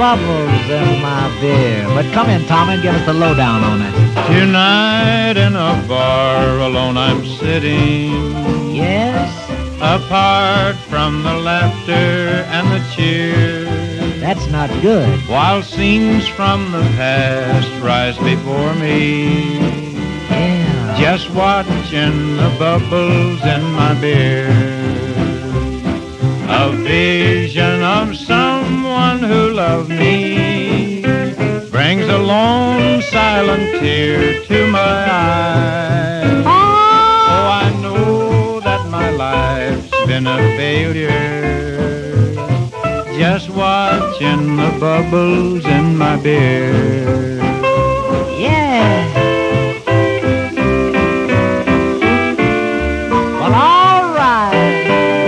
bubbles in my beer. But come in, Tom, and give us the lowdown on it. Tonight in a bar alone I'm sitting. Yes? Apart from the laughter and the cheer. That's not good. While scenes from the past rise before me. Yeah. Just watching the bubbles in my beer. A vision of someone who loved me brings a lone silent tear to my eye. Oh, I know that my life's been a failure, just watching the bubbles in my beer. Yeah. Well, all right.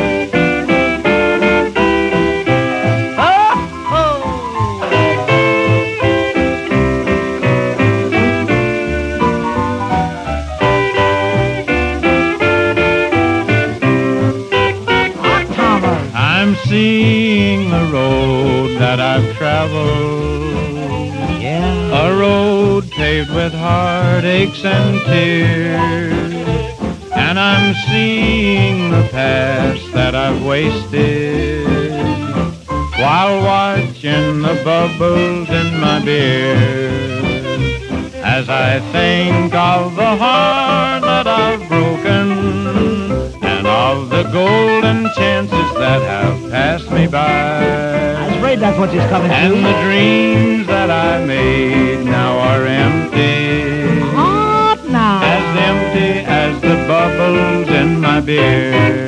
Oh, oh. I'm seeing the road that I've traveled. Yeah. A road paved with heartaches and tears. And I'm seeing the past that I've wasted while watching the bubbles in my beer. As I think of the heart that I've broken and of the golden chances that have passed me by. I was afraid that's what she's coming to. And the dreams that I made now are empty. Hot now. As empty as the bubbles in my beer.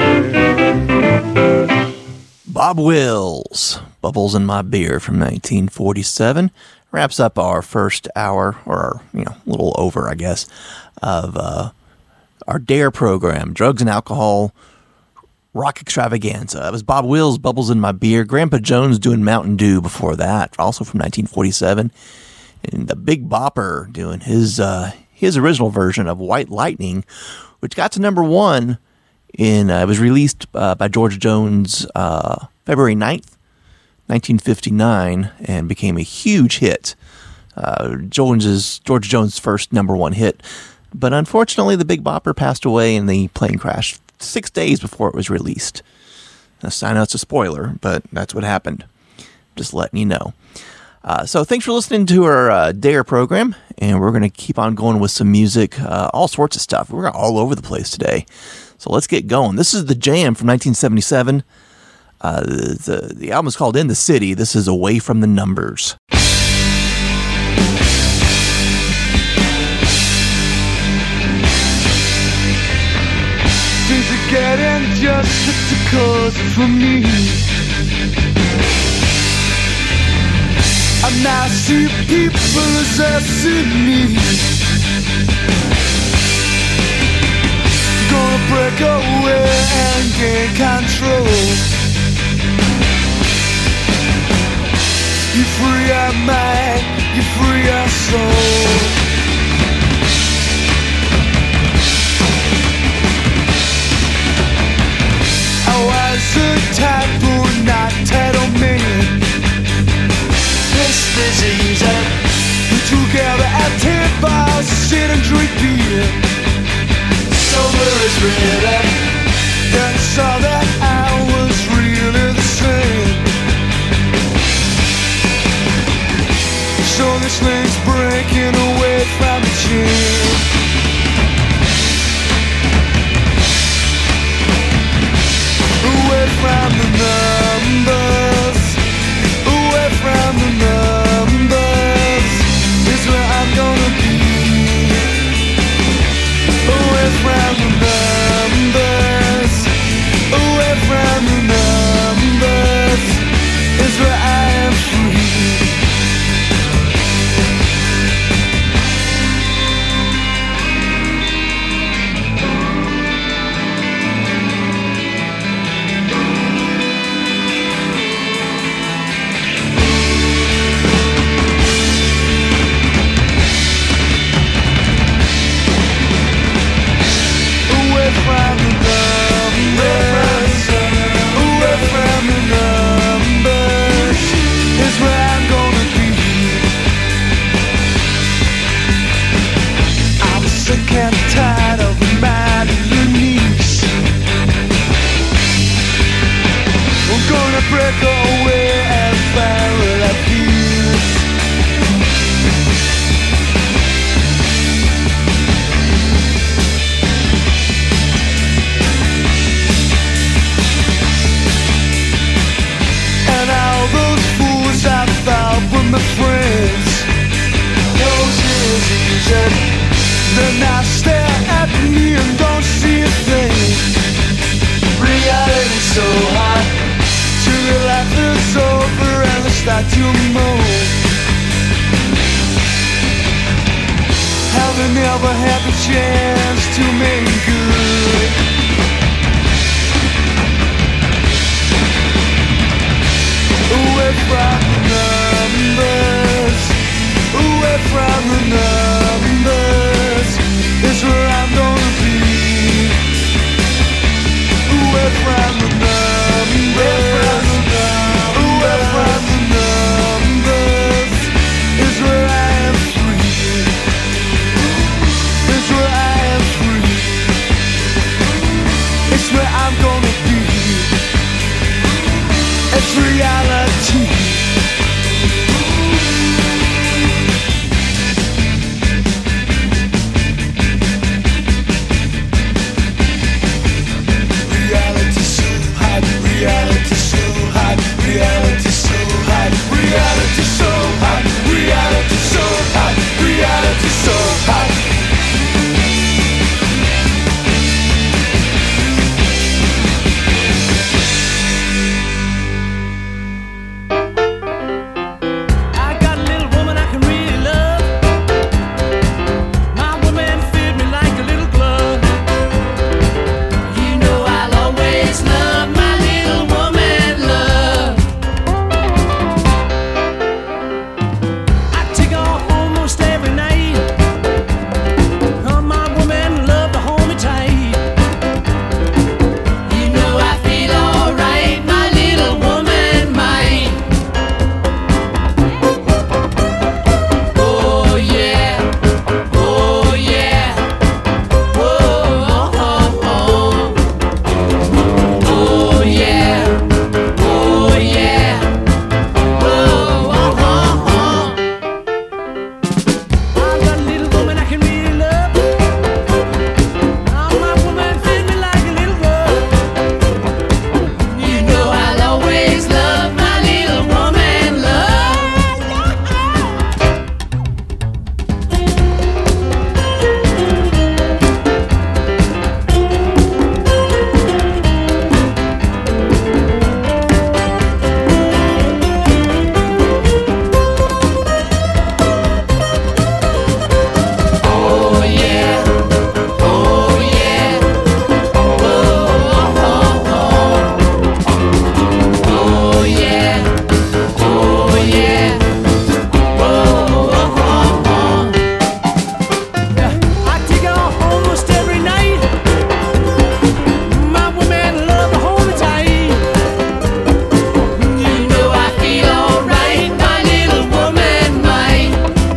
Bob Wills, Bubbles in My Beer from nineteen forty-seven. Wraps up our first hour, or our, you know, a little over, I guess, of uh, our DARE program, Drugs and Alcohol Rock Extravaganza. It was Bob Wills, Bubbles in My Beer. Grandpa Jones doing Mountain Dew before that, also from nineteen forty-seven. And the Big Bopper doing his uh, his original version of White Lightning, which got to number one. In uh, it was released uh, by George Jones uh, February ninth, nineteen fifty-nine, and became a huge hit. Uh, Jones's George Jones' first number one hit. But unfortunately, the Big Bopper passed away in the plane crash six days before it was released. Now, I know it's a spoiler, but that's what happened. Just letting you know. Uh, so thanks for listening to our uh, DARE program, and we're going to keep on going with some music, uh, all sorts of stuff. We're all over the place today. So let's get going. This is The Jam from nineteen seventy-seven. Uh, the, the album is called In the City. This is Away from the Numbers. Things are getting just difficult for me. I now see people as I see me. Gonna break away and gain control. You free our mind, you free our soul. I was a type who not title man. This disease, we together at ten bars, sit and drink beer. Sober is really, then saw that I was really the same. So this thing's breaking away from the chain. Away from the numbers, away from the numbers is where I'm gonna be. Away from the numbers. break away and spiral at peace. And all those fools I thought were my friends, those diseases, then now stare at me and don't see a thing. Reality's so hot, to your life is over and they start to moan. How they never had the chance to make good. Away from the numbers, away from the numbers, is where I'm gonna be. Away from the numbers, away from the numbers, is where I am free. Is where I am free. It's where I'm gonna be. It's reality. Reality so hot, reality so hot, reality so hot, reality so hot, reality so hot, reality so hot. I got a little woman I can really love. My woman fit me like a little glove. You know I'll always love my little woman love. I take her home most every night. Oh, my woman love to hold me tight. You know I feel alright, my little woman mine. Oh yeah, oh yeah, oh, oh, oh. Oh yeah, oh yeah, oh, oh, oh. I got a little woman I can really love. Oh, my woman fit me like a little glove. You know I'll always love my little woman love. Oh yeah, oh yeah, oh, oh, oh. Oh yeah, oh yeah, oh, oh, oh. I take her home almost every night. My woman love to hold me tight. You know I feel alright, my little woman mine.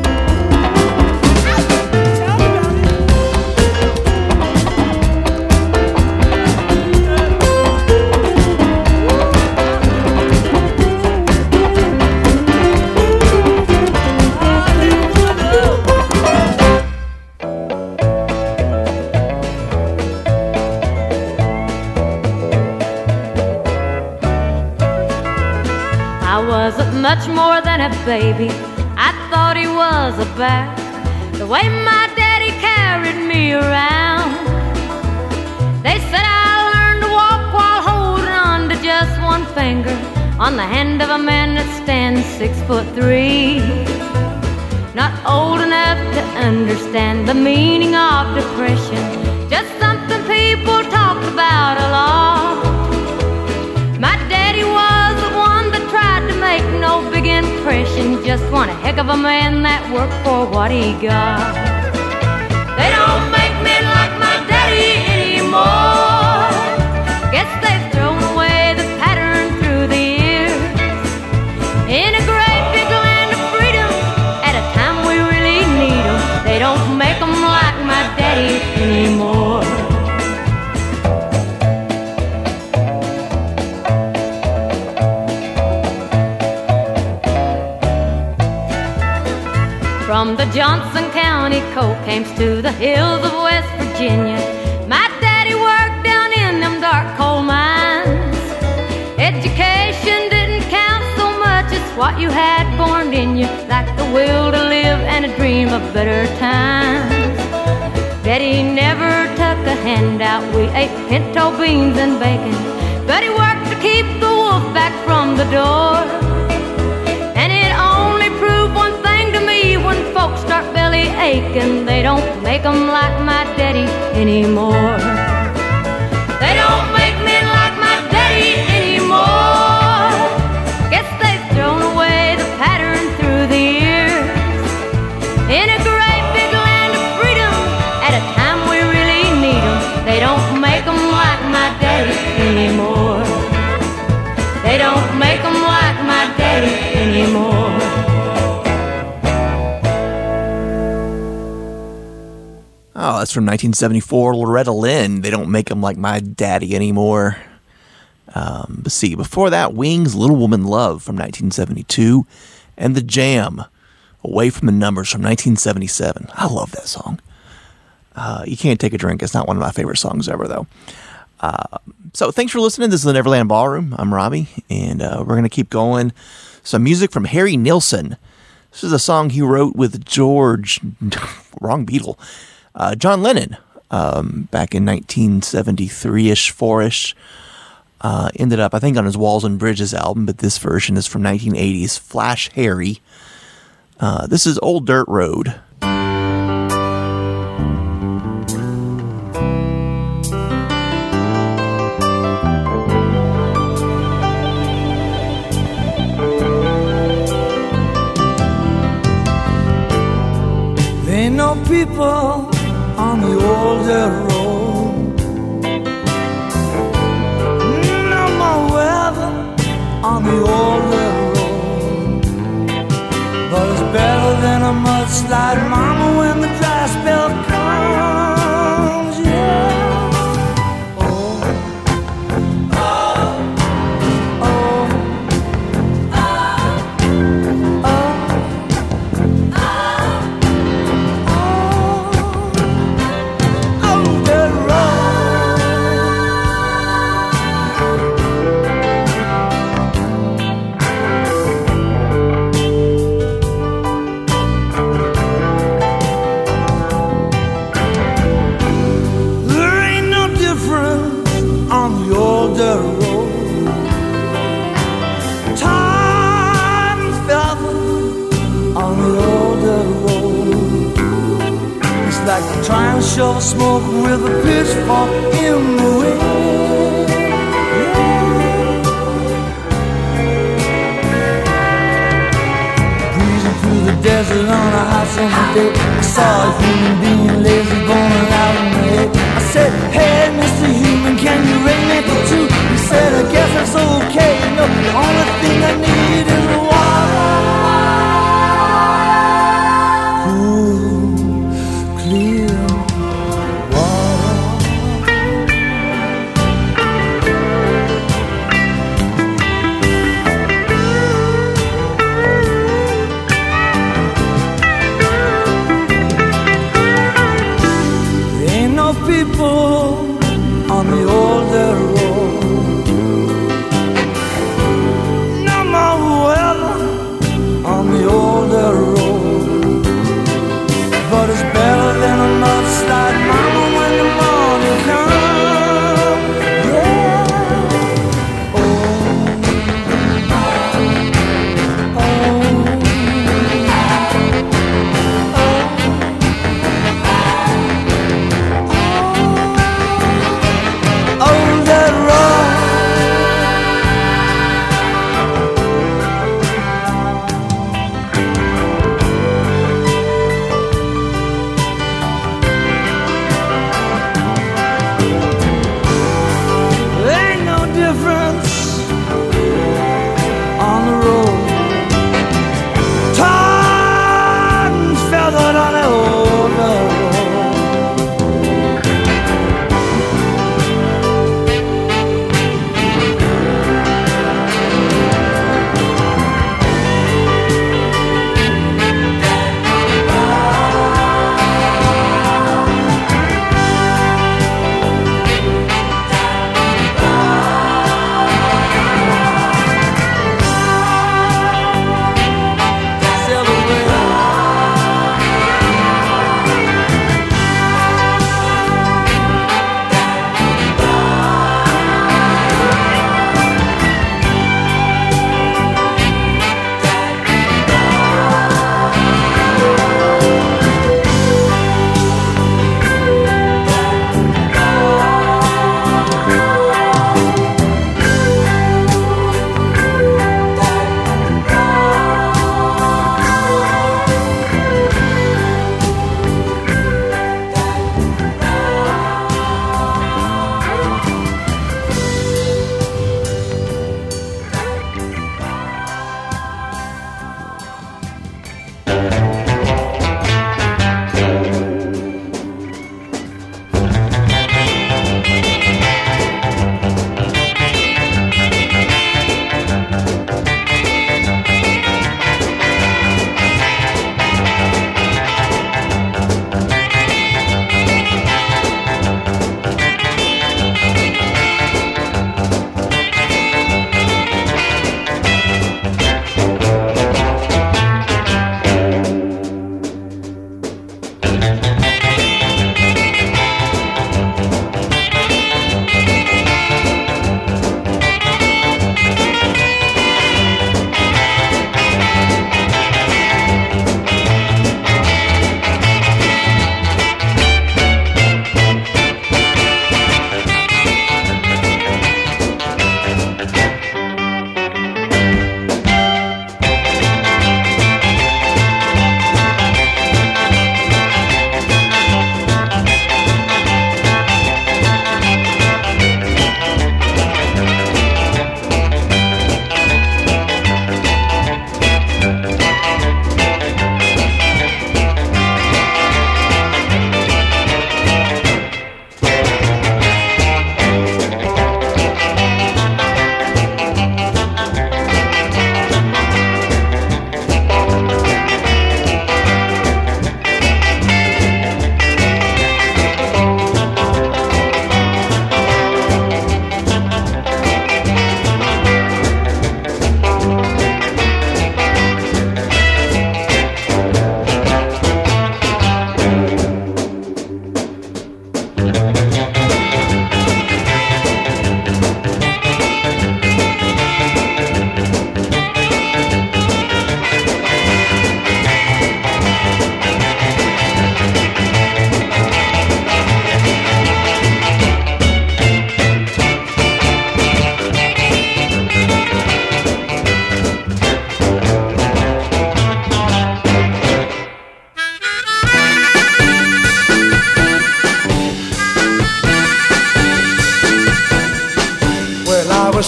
I wasn't much more than a baby. I thought he was a bear. The way my daddy carried me around. They said I learned to walk while holding on to just one finger on the hand of a man that stands six foot three. Not old enough to understand the meaning of depression. Just something people talked about a lot. My daddy was the one that tried to make no big impression. Just one heck of a man that worked for what he got. They don't make men like my daddy anymore. Guess they've thrown away the pattern through the years. In a great big land of freedom, at a time we really need 'em, they don't make 'em like my daddy anymore. From the Johnson County coal camps to the hills of West Virginia, my daddy worked down in them dark coal mines. Education didn't count so much as what you had born in you, like the will to live and a dream of better times. Daddy never took a handout, we ate pinto beans and bacon, but he worked to keep the wolf back from the door. And it only proved one thing to me: when folks start belly aching, they don't make 'em like my daddy anymore. They don't make men like my daddy anymore. Guess they've thrown away the pattern through the years. In a great big land of freedom, at a time we really need 'em, they don't make 'em like my daddy anymore. They don't make 'em like my daddy anymore. Oh, that's from nineteen seventy-four, Loretta Lynn. They don't make 'em like my daddy anymore. Um, but see, before that, Wings, Little Woman Love from nineteen seventy-two, and The Jam, Away from the Numbers from nineteen seventy-seven. I love that song. Uh, you can't take a drink. It's not one of my favorite songs ever, though. Uh, so thanks for listening. This is the Neverland Ballroom. I'm Robbie, and uh, we're going to keep going. Some music from Harry Nilsson. This is a song he wrote with George, wrong Beatle, uh, John Lennon, um, back in nineteen seventy-three-ish, four-ish. Uh, ended up, I think, on his Walls and Bridges album, but this version is from nineteen eighties, Flash Harry. Uh, this is Old Dirt Road. Ain't no people on the old dirt road. No more weather on the old dirt road. But it's better than a mudslide, mama, when the dry spell comes. Yeah. Oh, oh, oh, oh, oh, oh. Old dirt road. There ain't no difference on the old dirt road. Time and feather on the old dirt road. It's like trying to shovel smoke with a pitchfork in the wind. Breezing through the desert on a hot summer day, I saw a human being lazy going out in the hay. I said, hey, Mister Human, can you ring me for two? He said, I guess that's okay. You know, the only thing I need is water. Cool, clear water.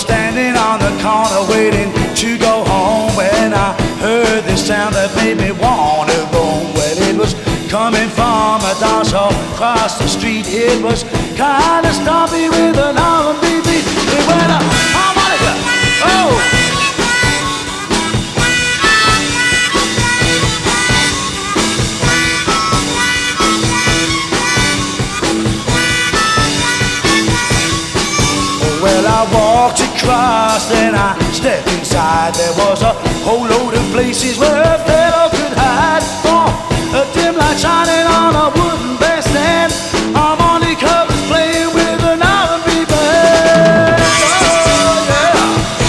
standing on the corner waiting to go home when I heard this sound that made me want to go. Well, it was coming from a dance hall across the street. It was kind of stompy with an R and B beat. It went a harmonica. Oh! Well, I walked across, then I stepped inside. There was a whole load of places where a fellow could hide. Oh, a dim light shining on a wooden bandstand. Harmonica was playing with an R and B band. Oh, yeah.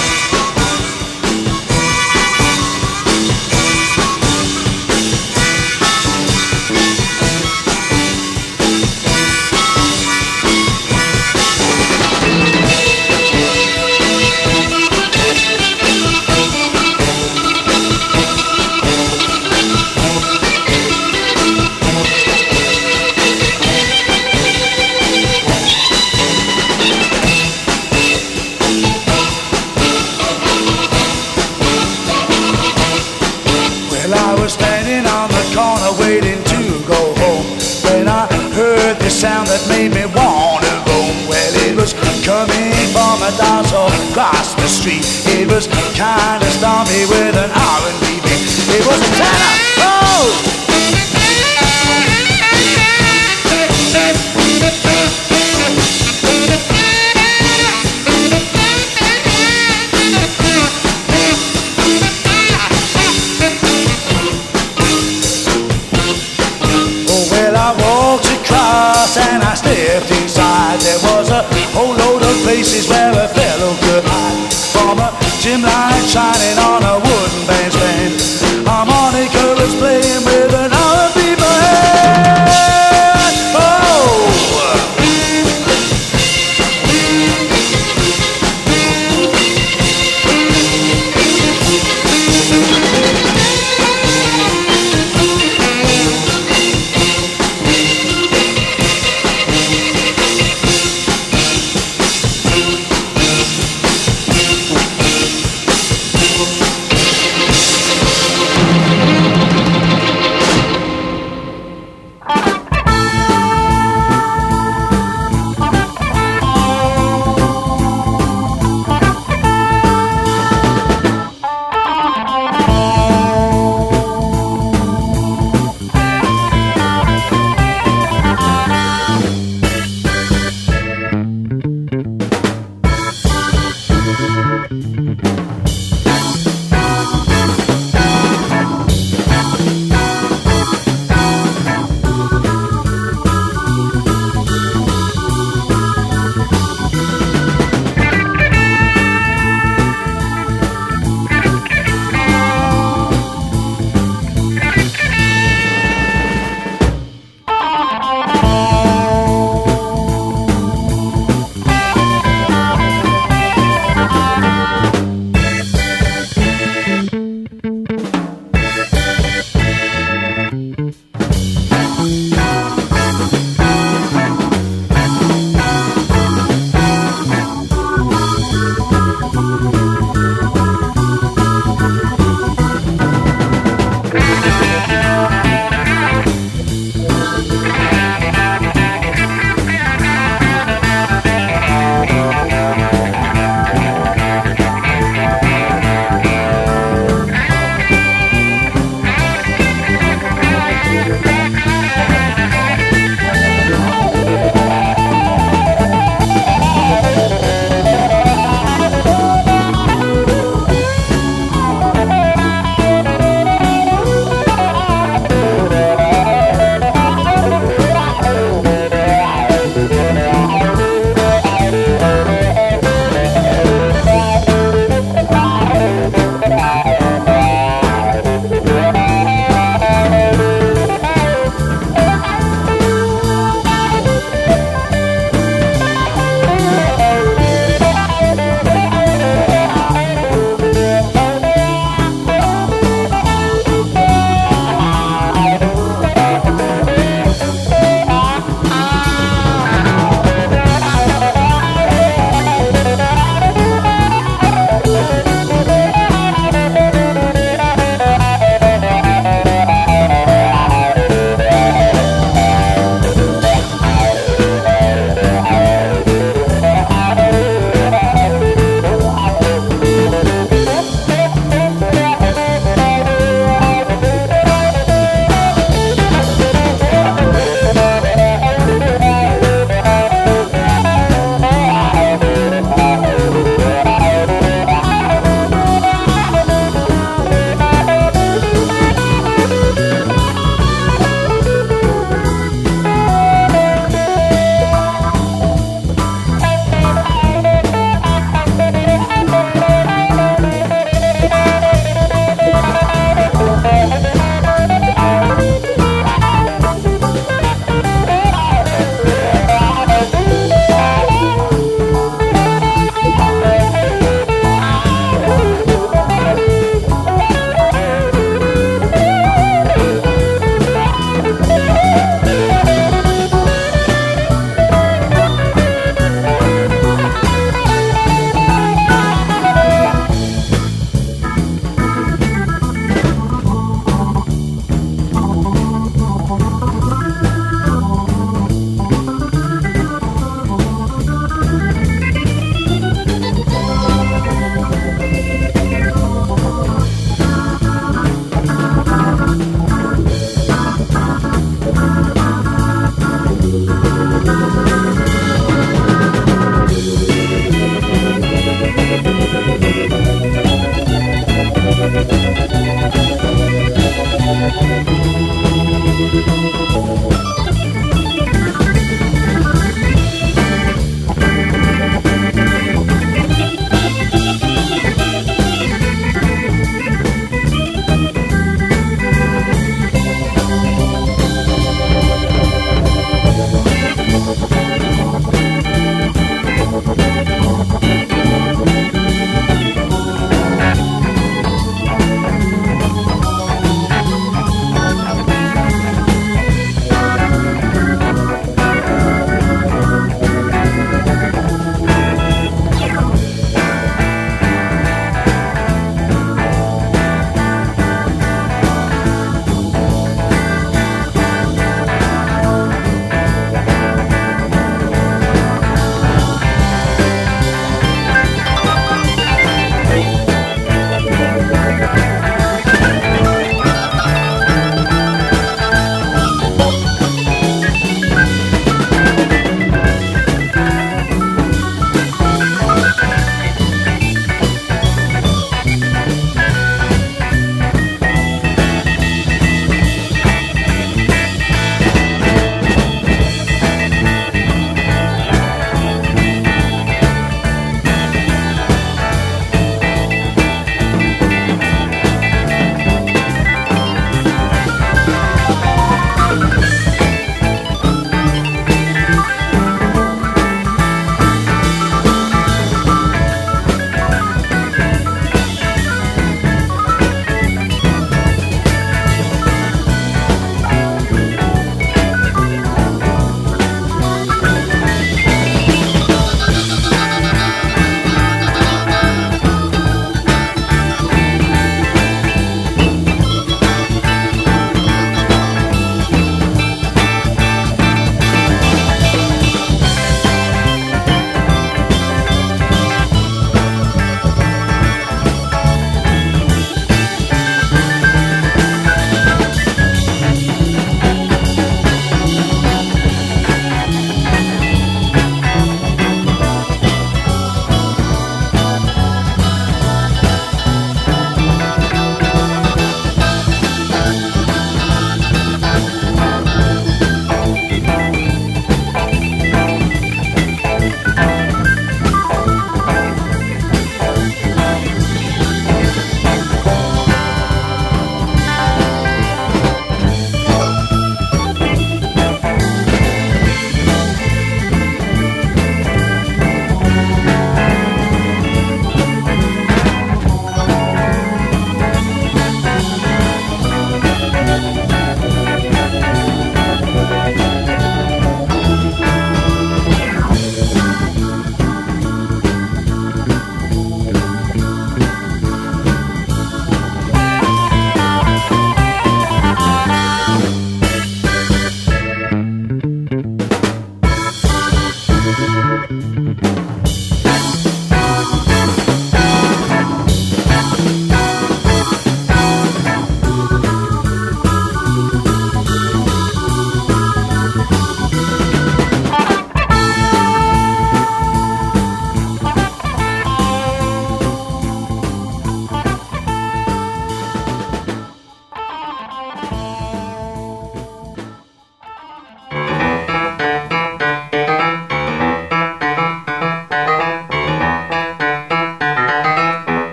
Waiting to go home when I heard the sound that made me wanna go. Well, it was coming from a dance hall across the street. It was kinda stormy with an R and B beat. It was a tenor. Oh! And I stepped inside. There was a whole load of places where a fellow could hide. From a dim light shining on a wooden bandstand, harmonica was playing with an R and B band. Oh!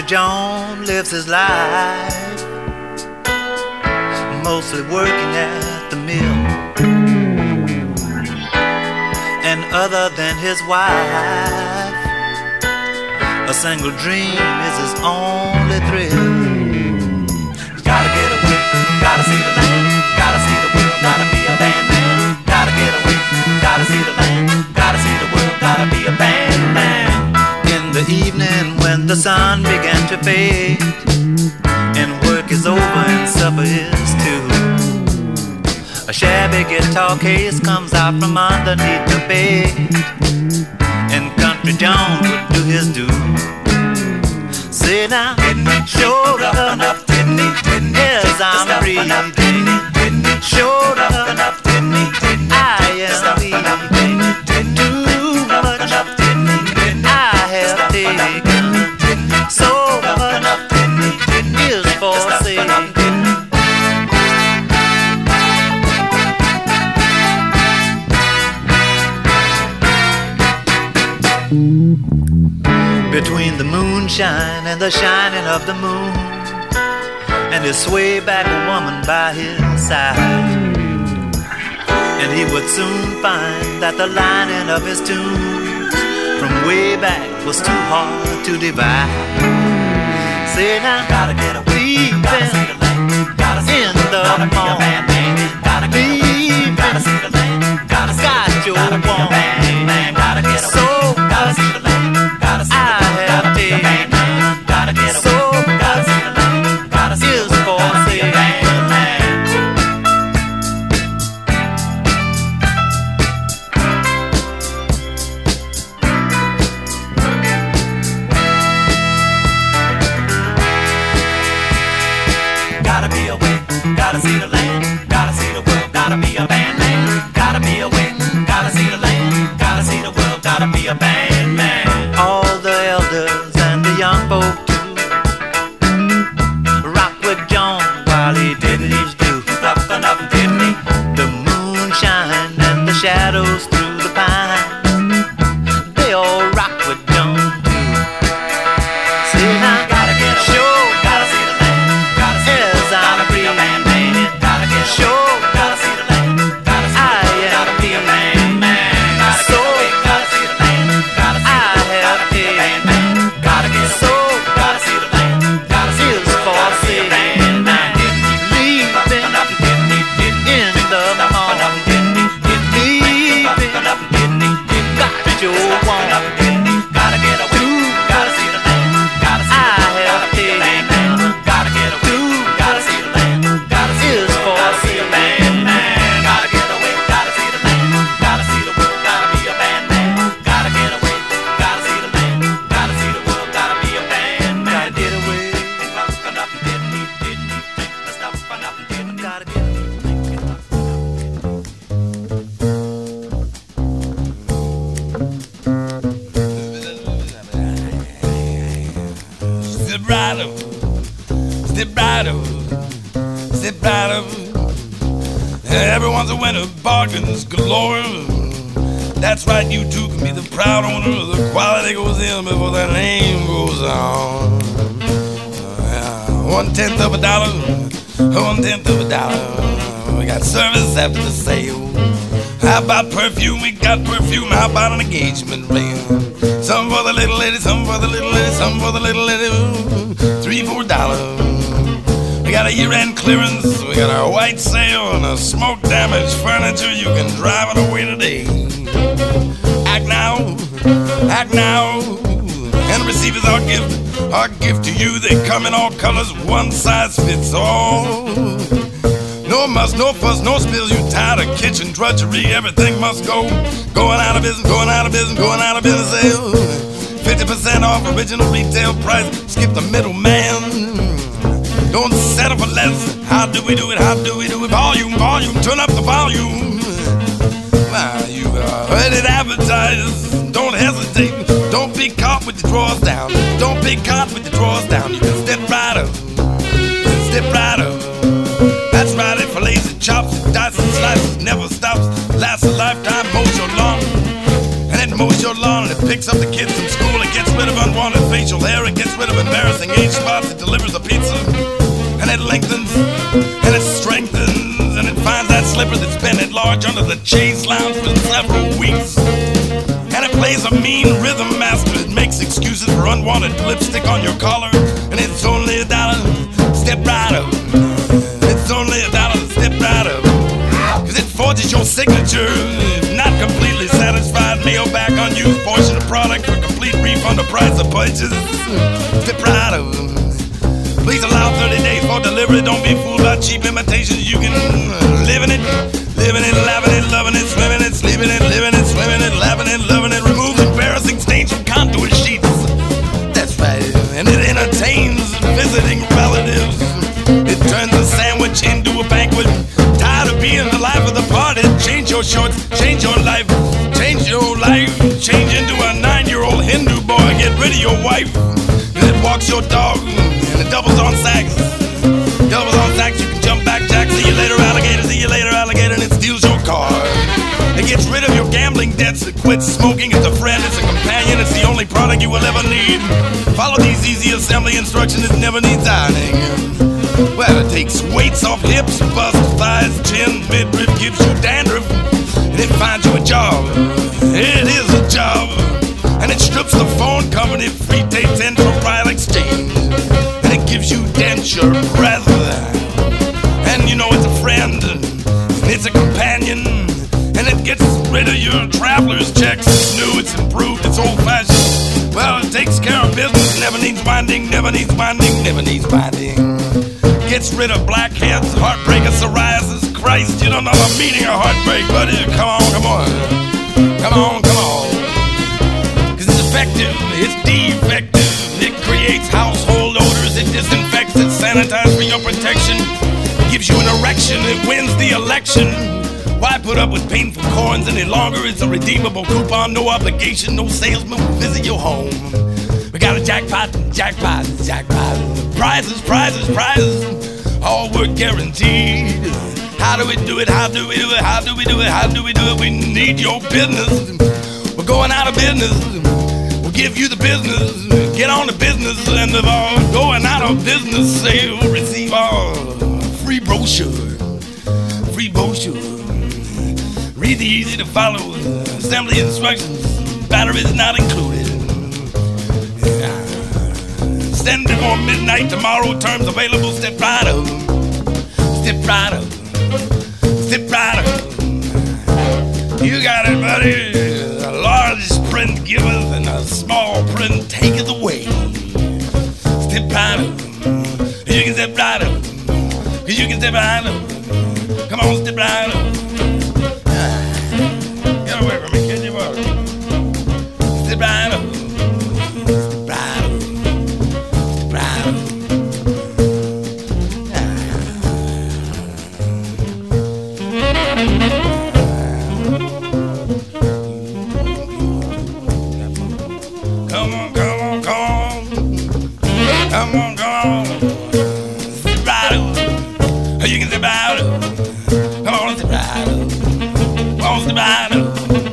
John lives his life mostly working at the mill. And other than his wife, a single dream is his only thrill. Gotta get away, gotta see the land, gotta see the world, gotta be a band man. Gotta get away, gotta see the land, gotta see the world, gotta be a band man. In the evening when the sun began to fade, and work is over and supper is too, a shabby guitar case comes out from underneath the bed, and Country John would do his due. Say now, sure enough, didn't he? Yes, I'm breathing. Sure enough, didn't he? I am breathing. Too much I have taken. So much is forsaken. Between the moonshine and the shining of the moon, and his sway back woman by his side, and he would soon find that the lining of his tune from way back was too hard to divide. Say now, gotta get a weep in the morning, leave gotta see the land, gotta got your woman, gotta get a so gotta see the land, gotta see the land, gotta get a so gotta see the land, gotta see the land. Gotta be awake, gotta see the land, gotta see the world, gotta be a band man. Gotta be awake, gotta see the land, gotta see the world, gotta be a band man. All the elders and the young folk too rock with John while he did his due. Up and up, didn't he? The moonshine and the shadows through the pines, they all rock with John too. See now, gotta get a show, gotta see the land, gotta see the world, gotta be a band man. Gotta get a show, gotta see the land, gotta see the world, gotta be a band man. So gotta see the land, gotta see the world, gotta be a band man. Gotta get so, gotta see the land, gotta see the world, gotta be a band man. Leaving in the morning, leaving, got your woman. Gotta get away, gotta see the land, gotta see the world, gotta be a band man. Gotta get away, gotta see the land, gotta see the world, gotta be a band man. Gotta get away, gotta see the land, gotta see the world, gotta be a band man. Gotta get away, gotta see the land, gotta see the world, gotta be a band man. Gotta get away, enough didn't he, didn't he think the stuff enough didn't gotta get away. Step right up, step right up, step right up. Everyone's a winner, bargains galore. That's right, you too can be the proud owner. The quality goes in before the name goes on. Uh, one tenth of a dollar, one tenth of a dollar. We got service after the sale. How about perfume? We got perfume. How about an engagement ring? Some for the little lady, some for the little lady, some for the little lady. Ooh, three, four dollars. We got a year-end clearance. We got our white sale and a smoke-damaged furniture. You can drive it away today. Act now, act now, and receive as our gift. Our gift to you. They come in all colors. One size fits all. No muss, no fuss, no spills. You tired of kitchen drudgery? Everything must go. Going out of business, going out of business, going out of business. Sale. fifty percent off original retail price. Skip the middleman. Don't settle for less. How do we do it? How do we do it? Volume, volume, turn up the volume. Now you heard it advertised. Don't hesitate. Don't be caught with your drawers down. Don't be caught with your drawers down. You can step right up. Step right up. That's right, it fillets and chops, dices and slices, never stops. Lasts a lifetime, mows your lawn. And it mows your lawn and it picks up the kids from school. It gets rid of unwanted facial hair. It gets rid of embarrassing age spots. It delivers a pizza, and it lengthens, and it strengthens, and it finds that slipper that's been at large under the Chase Lounge for several weeks. And it plays a mean rhythm master. It makes excuses for unwanted lipstick on your collar, and it's only a dollar. Step right up. It's only a dollar. Step right up. Cause it forges your signature. Not completely satisfied, mail back unused portion of product for complete refund of price of purchase. Step right up. Please allow thirty days for delivery. Don't be fooled by cheap imitations. You can live in it, living it, laughing it, loving it, swimming it, sleeping it, living it, swimming it, laughing it, loving it. Removes embarrassing stains from contour sheets. That's right. And it entertains visiting relatives. It turns a sandwich into a banquet. Tired of being the life of the party? Change your shorts, change your life, change your life. Change into a nine-year-old Hindu boy. Get rid of your wife. And it walks your dog. And it doubles on sacks. Doubles on sacks. You can jump back, Jack. See you later, alligator. See you later, alligator. And it steals your car. It gets rid of your gambling debts. It quits smoking. It's a friend. It's a companion. It's the only product you will ever need. Follow these easy assembly instructions. It never needs ironing. Well, it takes weights off hips, bust, thighs, chin, midriff, gives you dandruff, and it finds you a job. It is a job. And it strips the phone company free tapes in for file exchange. And it gives you denture breath. And you know it's a friend, and it's a companion. And it gets rid of your traveler's checks. It's new, it's improved, it's old-fashioned. Well, it takes care of business, never needs winding, never needs winding, never needs winding. Gets rid of blackheads, heartbreaker, psoriasis. Christ, you don't know the meaning of heartbreak, buddy. Come on, come on. Come on, come on. Cause it's effective, it's defective. It creates household odors, it disinfects, it sanitizes for your protection. Gives you an erection, it wins the election. Why put up with painful corns any longer? It's a redeemable coupon, no obligation, no salesman will visit your home. We got a jackpot, jackpot, jackpot. Prizes, prizes, prizes. All work guaranteed. How do we do it? How do we do it? How do we do it? How do we do it? We need your business. We're going out of business. We'll give you the business. Get on the business. And if we're going out of business, say we'll receive our free brochure. Free brochure. Read the easy to follow assembly instructions. Batteries not included. Send before midnight tomorrow. Terms available. Step right up. Step right up. Step right up. You got it, buddy. A large print giveth and a small print taketh away. Step right up. You can step right up. You can step right up. Come on, step right up. Get away from me, kid. You are. Step right up. Step right up. Step right up. Come on, come on, come on. Come on, come on. Step right up. You can step right up. Come on, step right up. Come on, step right up.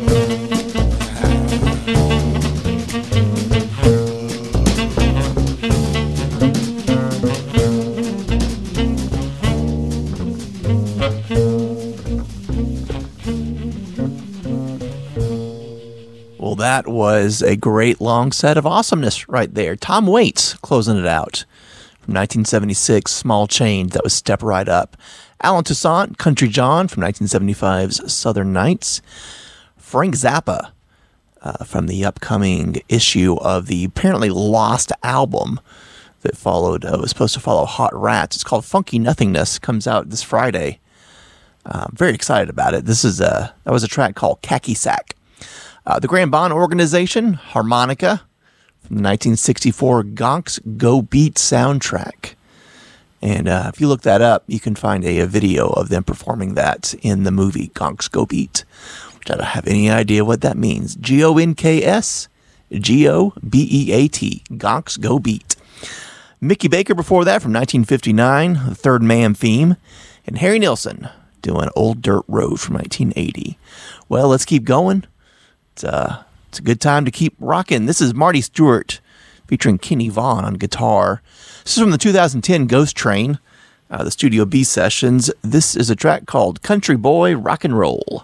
Well, that was a great long set of awesomeness right there. Tom Waits closing it out. From nineteen seventy-six, Small Change, that was Step Right Up. Alan Toussaint, Country John from nineteen seventy-five's Southern Nights. Frank Zappa uh, from the upcoming issue of the apparently lost album that followed, uh, was supposed to follow Hot Rats. It's called Funky Nothingness, comes out this Friday. Uh, I'm very excited about it. This is a, that was a track called Khaki Sack. Uh, the Graham Bond Organization, Harmonica, from the nineteen sixty-four Gonks Go Beat soundtrack. And uh, if you look that up, you can find a, a video of them performing that in the movie Gonks Go Beat, which I don't have any idea what that means. G O N K S, G O B E A T, Gonks Go Beat. Mickey Baker before that from nineteen fifty-nine, the Third Man theme. And Harry Nilsson doing Old Dirt Road from nineteen eighty. Well, let's keep going. It's, uh, It's a good time to keep rocking. This is Marty Stewart featuring Kenny Vaughn on guitar. This is from the two thousand ten Ghost Train, uh, the Studio B sessions. This is a track called Country Boy Rock and Roll.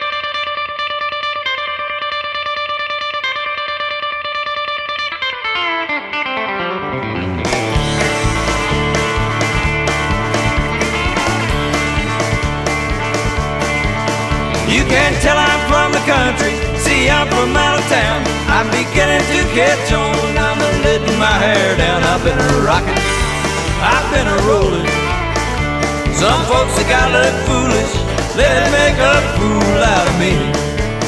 You can tell I'm from the country, see I'm from out of town. I'm beginning to catch on, I'm a letting my hair down. I've been a rockin', I've been a rollin'. Some folks that got look foolish, let it make a fool out of me.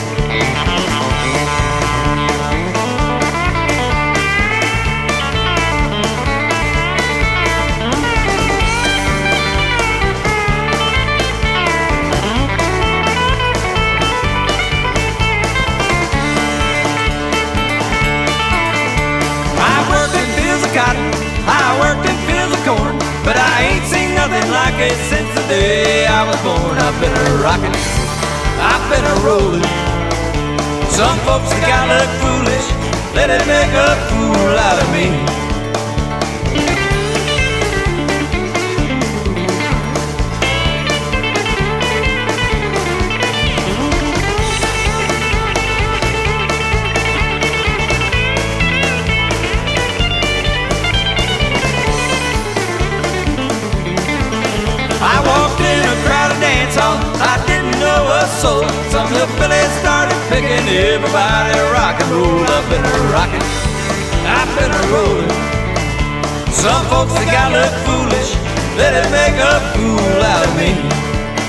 Cotton, I worked in fields of corn, but I ain't seen nothing like it since the day I was born. I've been a rockin', I've been a rollin'. Some folks that got look foolish, let it make a fool out of me. I walked in a crowded dance hall, I didn't know a soul. Some hillbillies started picking everybody rock and roll. I've been a rockin', I've been a rollin'. Some folks that got look foolish, let it make a fool out of me.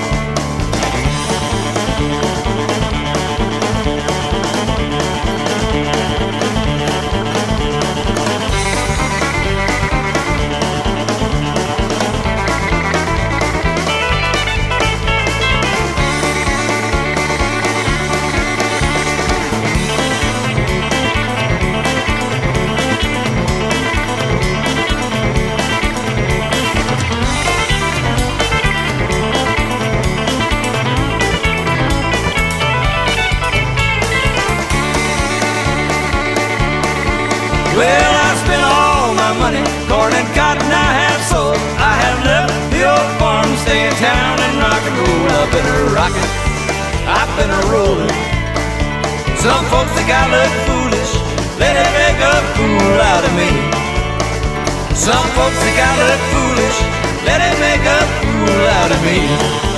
Well, I spent all my money, corn and cotton I have sold. I have left the old farm, stay in town and rock and roll. I've been a rockin', I've been a rollin'. Some folks that got look foolish, let it make a fool out of me. Some folks that got look foolish, let it make a fool out of me.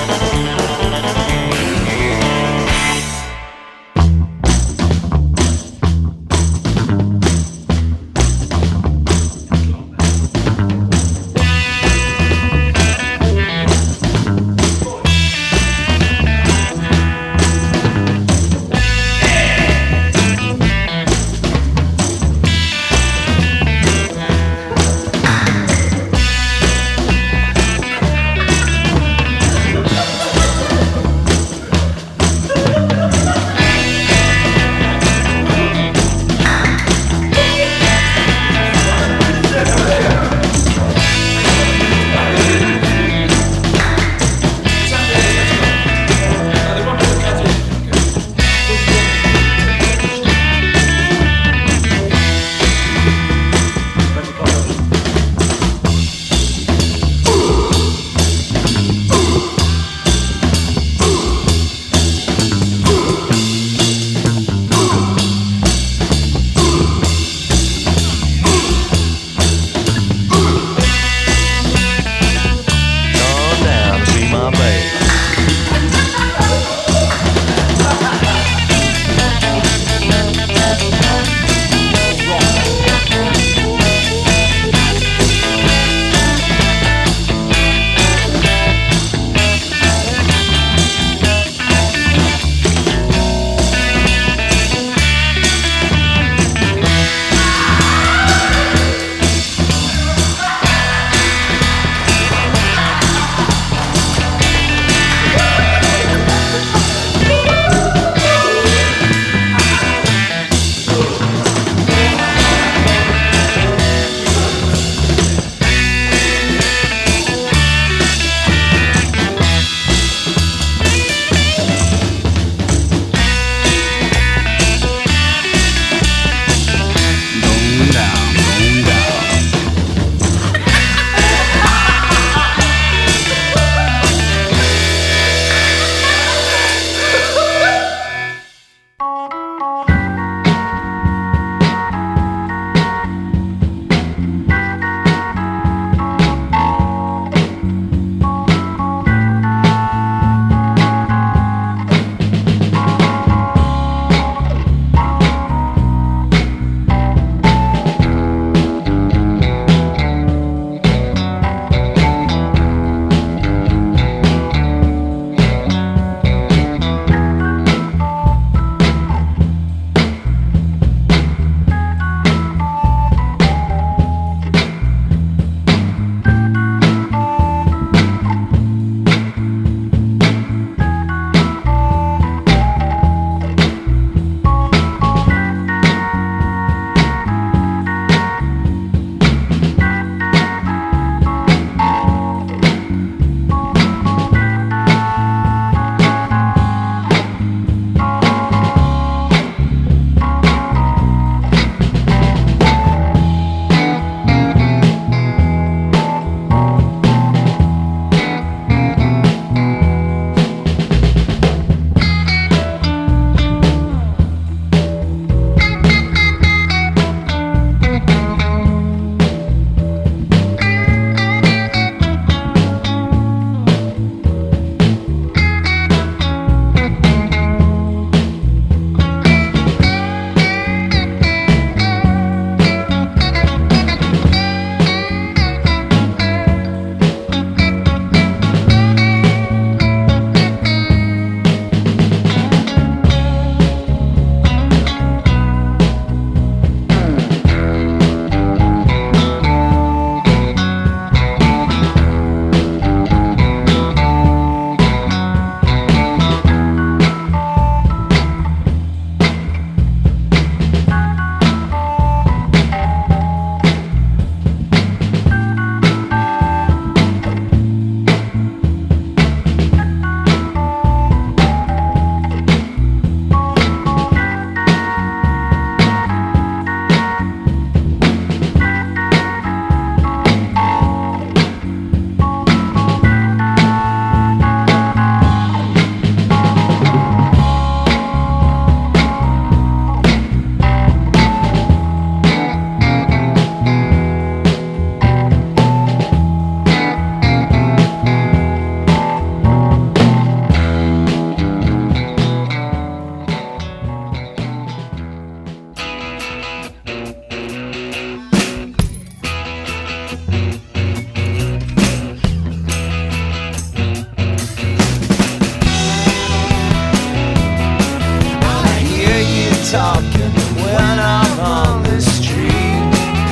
Talking when I'm on the street.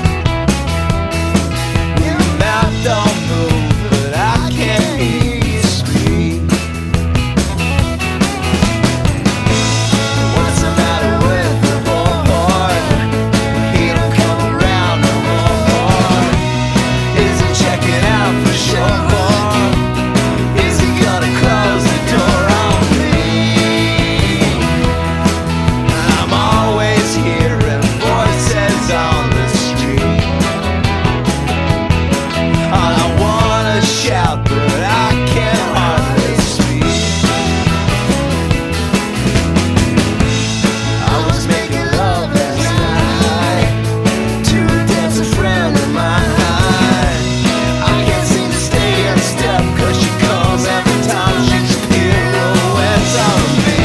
Your mouth don't move, but I can't hear you speak. What's the matter with the boy? He don't come around no more. Is he checking out for sure? Is he gonna close the door on me? Hearing voices on the street. All I wanna shout, but I can hardly speak. I was making love last night to a dancing friend of mine. I can't seem to stay in step, cause she comes every time she's pirouettes on me.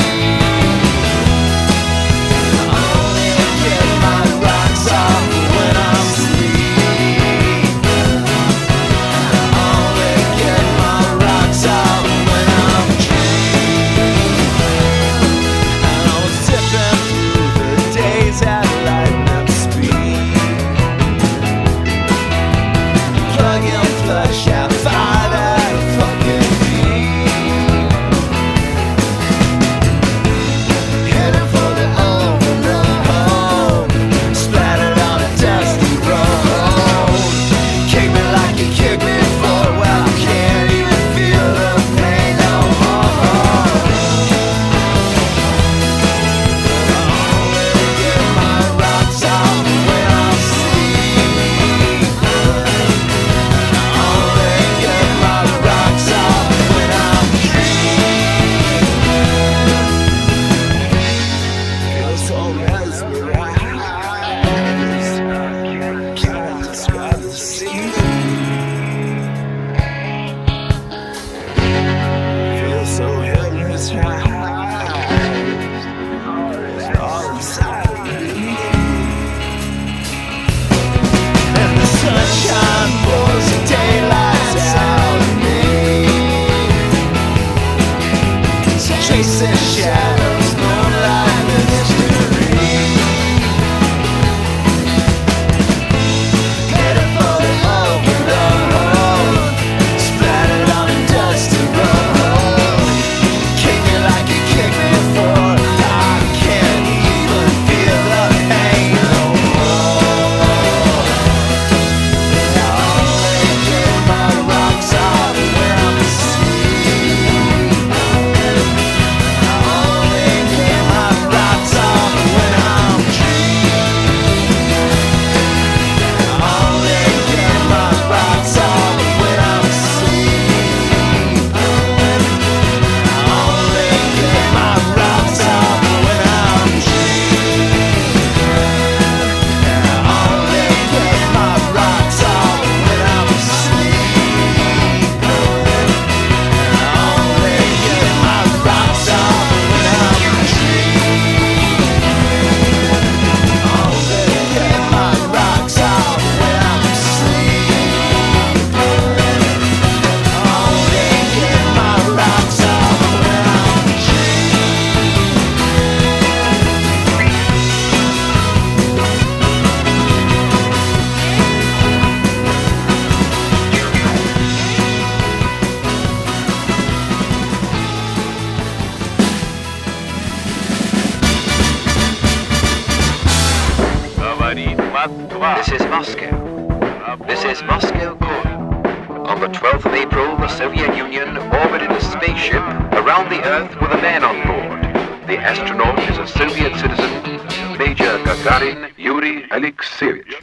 This is Moscow. This is Moscow calling. On the twelfth of April, the Soviet Union orbited a spaceship around the Earth with a man on board. The astronaut is a Soviet citizen, Major Gagarin Yuri Alexeyevich.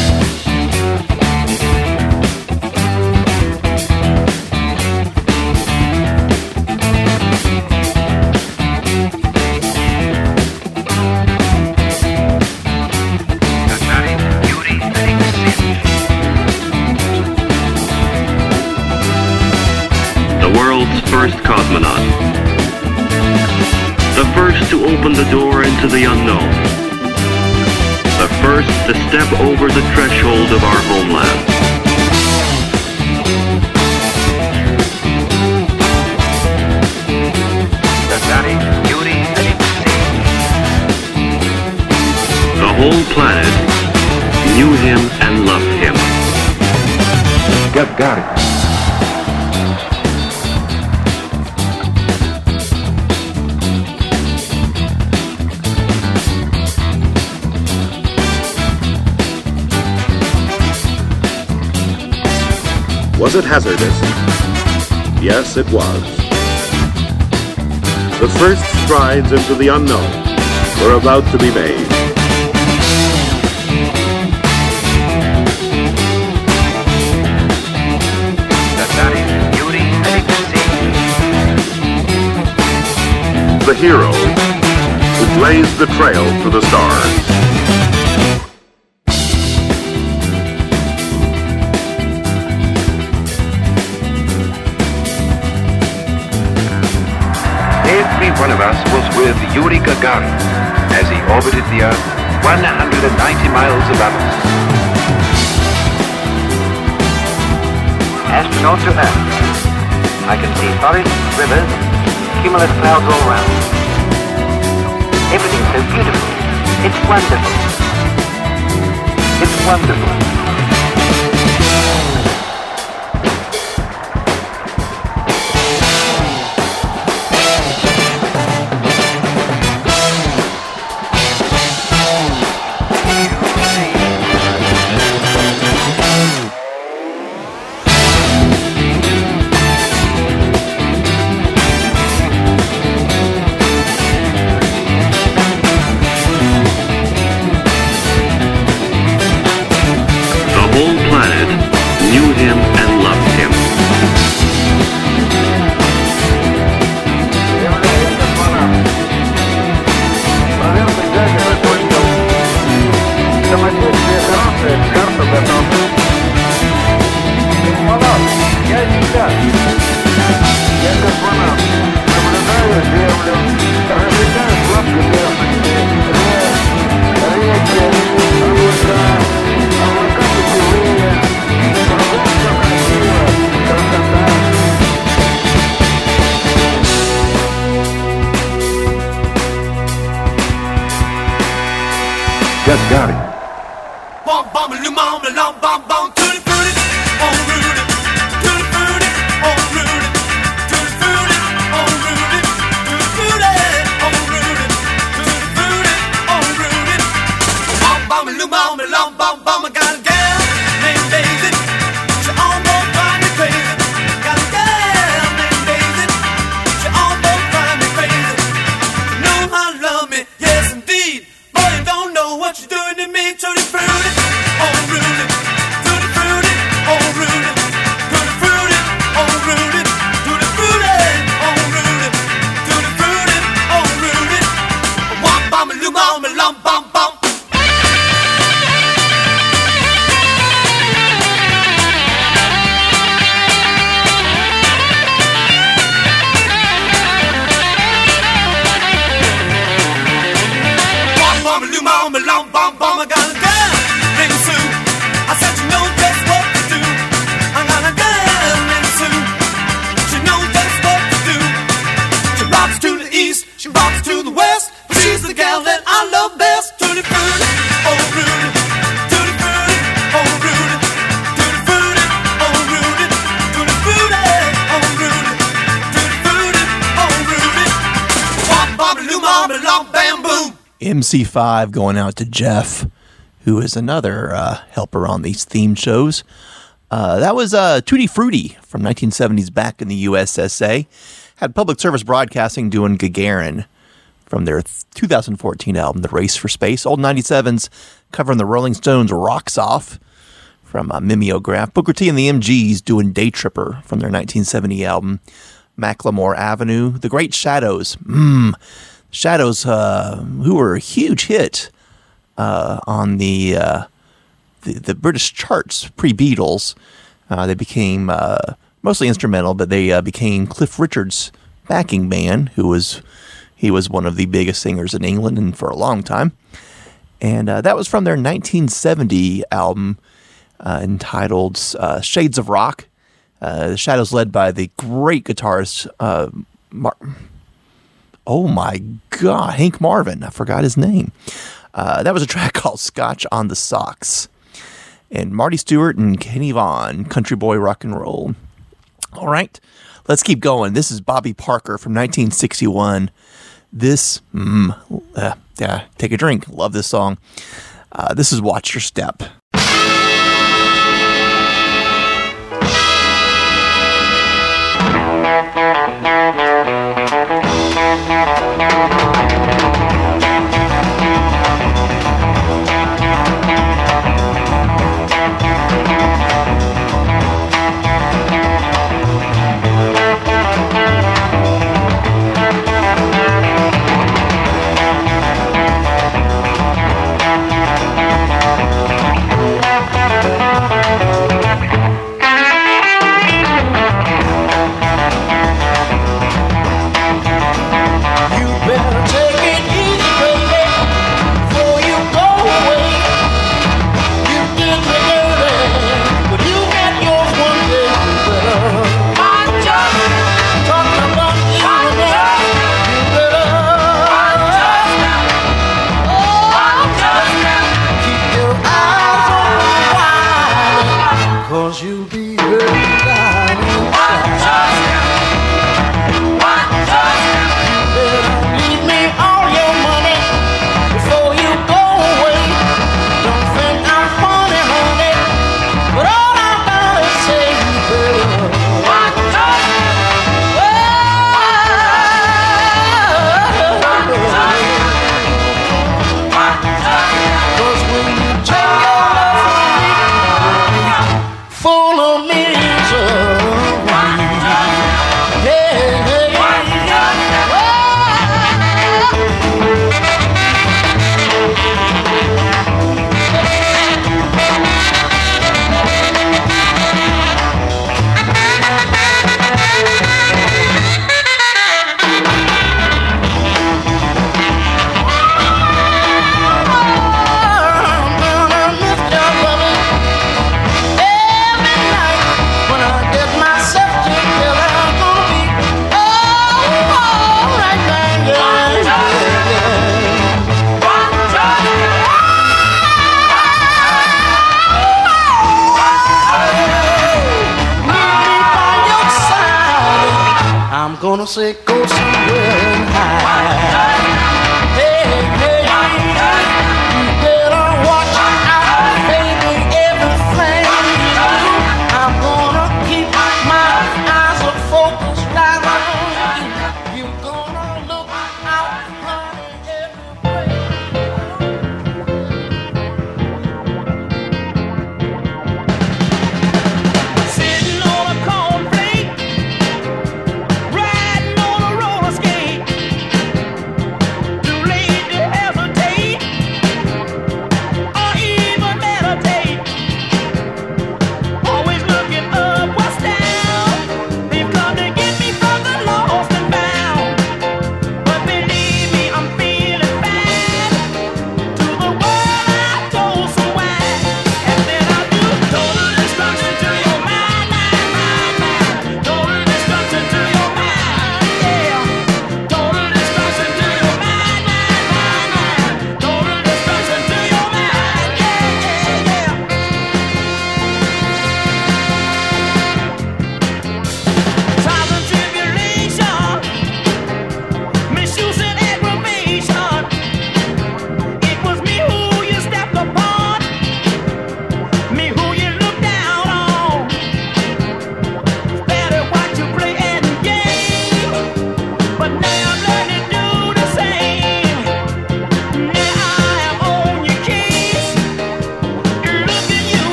First cosmonaut. The first to open the door into the unknown. The first to step over the threshold of our homeland. The whole planet knew him and loved him. Gagarin. Was it hazardous? Yes, it was. The first strides into the unknown were about to be made. The hero who blazed the trail to the stars. Every one of us was with Yuri Gagarin as he orbited the Earth one hundred ninety miles above us. Astronaut to Earth. I can see forests, rivers, cumulus clouds all round. Everything's so beautiful. It's wonderful. It's wonderful. Gagarin. M C five going out to Jeff, who is another uh, helper on these theme shows. Uh, that was uh, Tutti Frutti from nineteen seventies back in the U S S A. Had Public Service Broadcasting doing Gagarin from their two thousand fourteen album, The Race for Space. Old ninety-sevens covering the Rolling Stones' Rocks Off from uh, Mimeograph. Booker T and the M Gs doing Day Tripper from their nineteen seventy album, Macklemore Avenue. The Great Shadows. Mmm. Shadows, uh, who were a huge hit uh, on the, uh, the the British charts pre-Beatles. Uh, they became uh, mostly instrumental, but they uh, became Cliff Richard's backing band, who was he was one of the biggest singers in England and for a long time. And uh, that was from their nineteen seventy album uh, entitled uh, Shades of Rock. Uh, the Shadows led by the great guitarist, uh, Mar- oh my God, Hank Marvin. I forgot his name. Uh, that was a track called Scotch on the Socks. And Marty Stewart and Kenny Vaughan, Country Boy Rock and Roll. All right, let's keep going. This is Bobby Parker from nineteen sixty-one. This, mm, uh, yeah, take a drink. Love this song. Uh, this is Watch Your Step. Gonna say go somewhere and hide. Hey, hey, you better watch out, baby, everything you do. I'm gonna keep my eyes focused right on you. You're gonna look out, honey, everywhere. Sitting on a cornflake, riding on a roller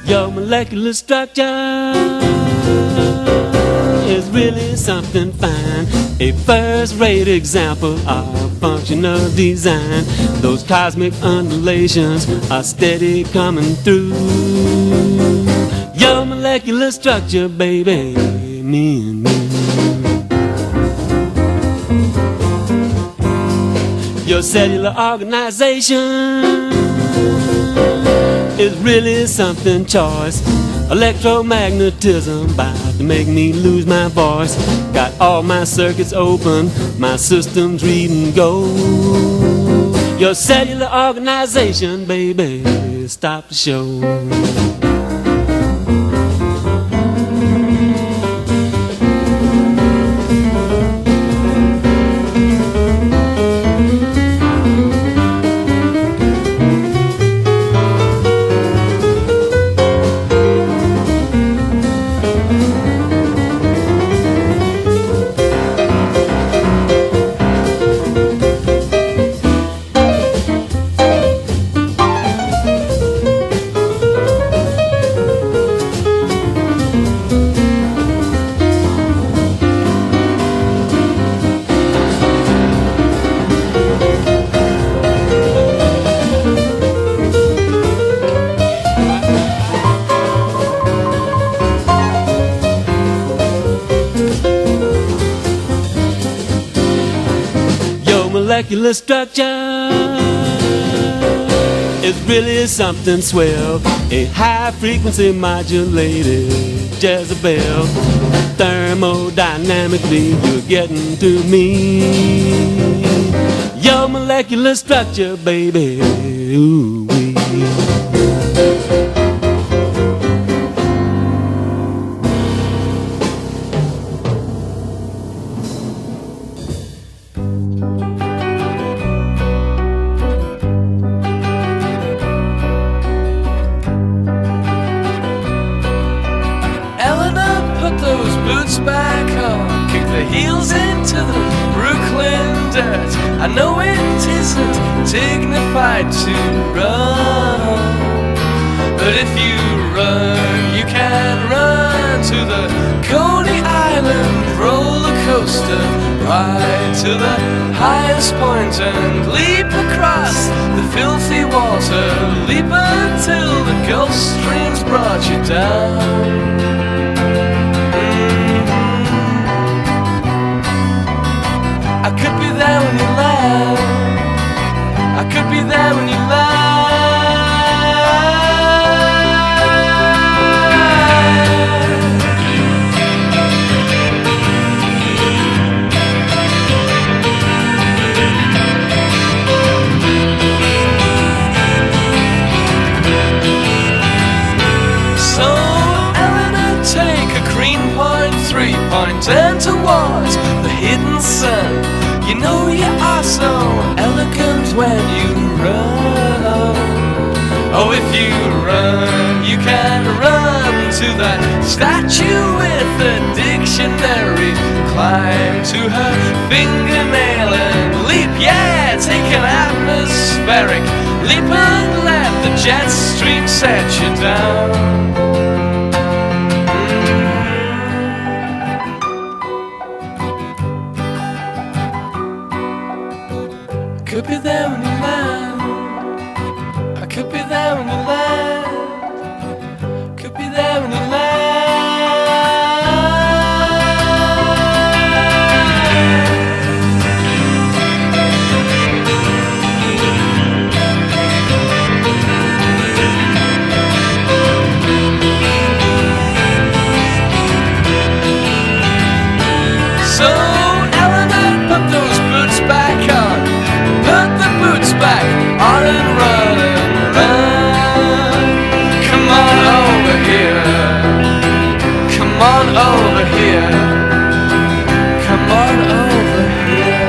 Your molecular structure is really something fine. A first-rate example of functional design. Those cosmic undulations are steady coming through. Your molecular structure, baby, me and me. Your cellular organization is really something choice. Electromagnetism about to make me lose my voice. Got all my circuits open, my system's reading go. Your cellular organization, baby, stop the show. Molecular structure is really something swell. A high frequency modulated Jezebel. Thermodynamically you're getting to me. Your molecular structure, baby, ooh-wee. Back on, kick the heels into the Brooklyn dirt. I know it isn't dignified to run, but if you run, you can run to the Coney Island roller coaster, ride to the highest point and leap across the filthy water, leap until the Gulf Stream's brought you down. I could be there when you land. I could be there when you land. So, Eleanor, take a green point, three point, turn towards the hidden sun. You know you are so elegant when you run. Oh, if you run, you can run to that statue with the dictionary. Climb to her fingernail and leap. Yeah, take an atmospheric leap and let the jet stream set you down. Could be there when you land. I could be there when you land. Could be there when you land. So, Eleanor, put those boots back on. Put the boots back on and run and run. Come on over here. Come on over here. Come on over here.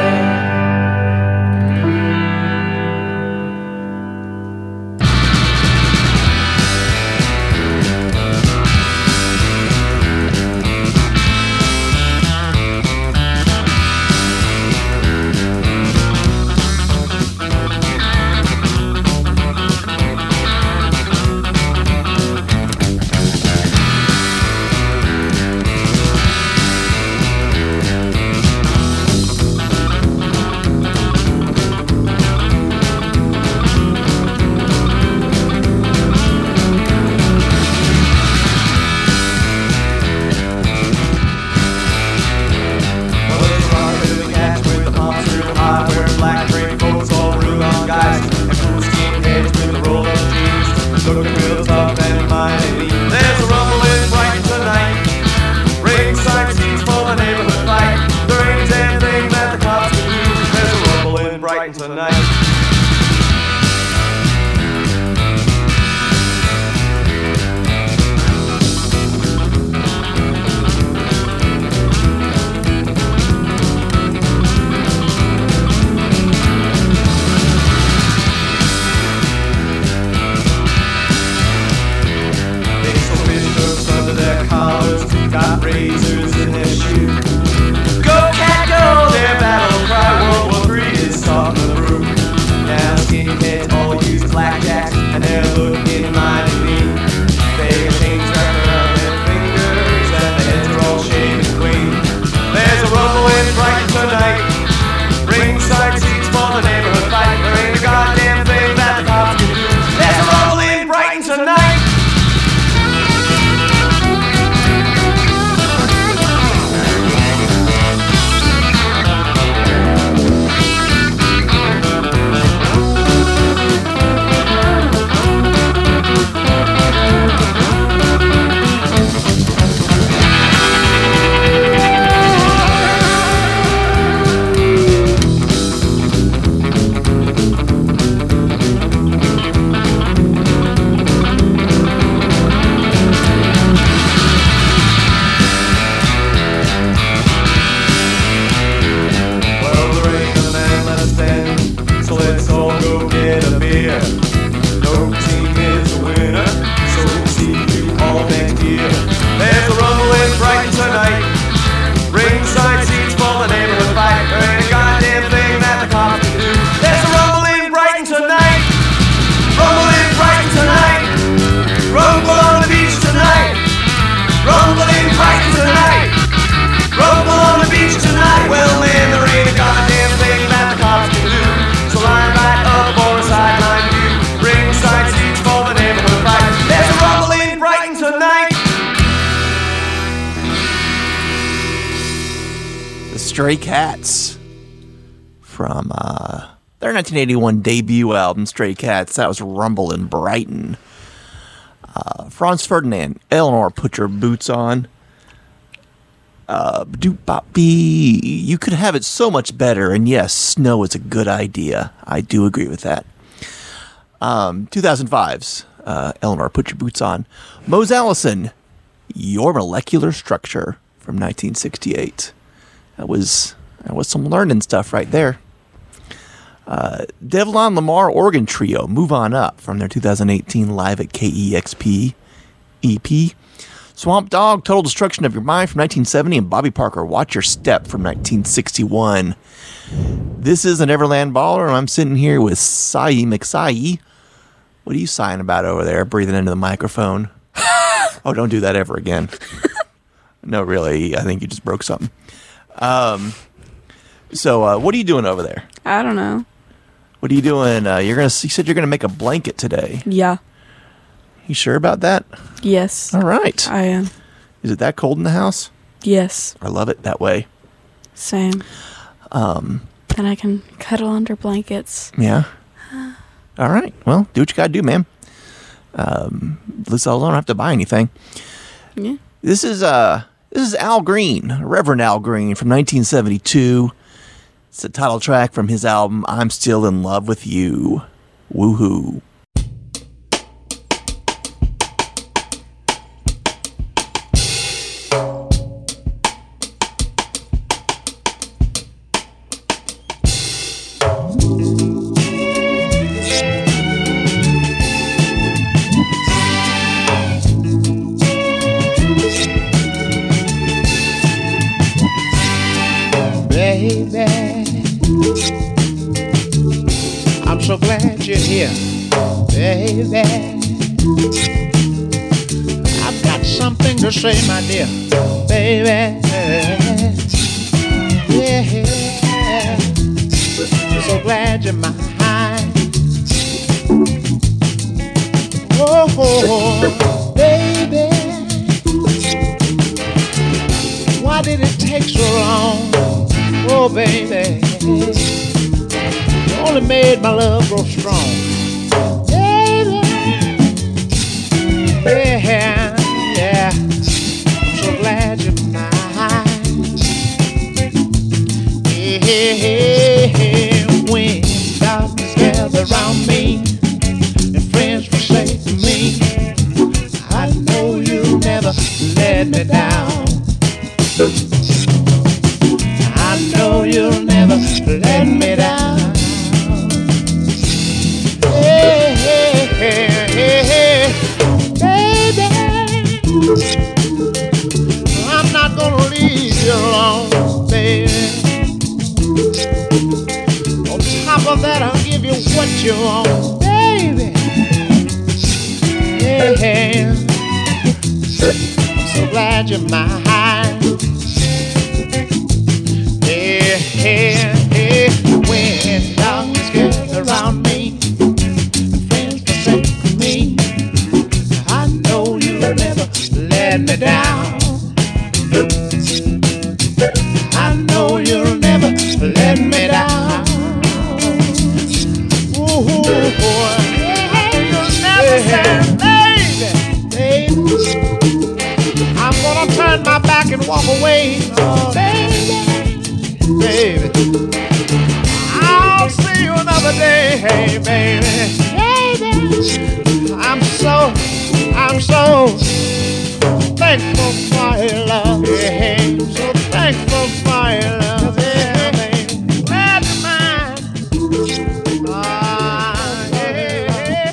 Stray Cats from uh, their nineteen eighty-one debut album, Stray Cats. That was Rumble in Brighton. Uh, Franz Ferdinand, Eleanor, Put Your Boots On. Uh, doop bop bee. You could have it so much better, and yes, snow is a good idea. I do agree with that. Um, two thousand five's uh, Eleanor, Put Your Boots On. Mose Allison, Your Molecular Structure from nineteen sixty-eight. That was that was some learning stuff right there. Uh, Devlon Lamar Organ Trio, Move On Up from their two thousand eighteen Live at K E X P E P. Swamp Dogg, Total Destruction of Your Mind from nineteen seventy, and Bobby Parker, Watch Your Step from nineteen sixty-one. This is an Everland Baller, and I'm sitting here with Sai McSai. What are you sighing about over there, breathing into the microphone? Oh, don't do that ever again. No, really, I think you just broke something. Um, so, uh, what are you doing over there? I don't know. What are you doing? Uh, you're gonna. You said you're gonna make a blanket today. Yeah. You sure about that? Yes. All right. I am. Is it that cold in the house? Yes. I love it that way. Same. Um. Then I can cuddle under blankets. Yeah. All right. Well, do what you gotta do, man. Um, at least I don't have to buy anything. Yeah. This is uh, this is Al Green, Reverend Al Green from nineteen seventy-two. It's the title track from his album "I'm Still in Love with You." Woohoo! I'm so glad you're here, baby. I've got something to say, my dear, baby. Yeah, so glad you're mine. Oh, baby, why did it take so long? Oh, baby, you only made my love grow strong. Baby, yeah, yeah, I'm so glad you're mine. Yeah, when darkness gathers around me and friends forsake me, I know you'll never let me down. I know you'll never let me down. Hey, hey, hey, hey, baby, I'm not gonna leave you alone, baby. On top of that, I'll give you what you want, baby. Yeah, I'm so glad you're mine. Yeah, yeah, yeah. When darkness gets around me and friends forsake me, I know you'll never let me down. I know you'll never let me down. Ooh, boy, you'll never say, baby, baby, I'm gonna turn my back and walk away, oh, baby. Baby, I'll see you another day, hey baby, baby. I'm so, I'm so thankful for your love, yeah. I'm so thankful for your love, yeah, baby. Glad you're mine. Ah, yeah,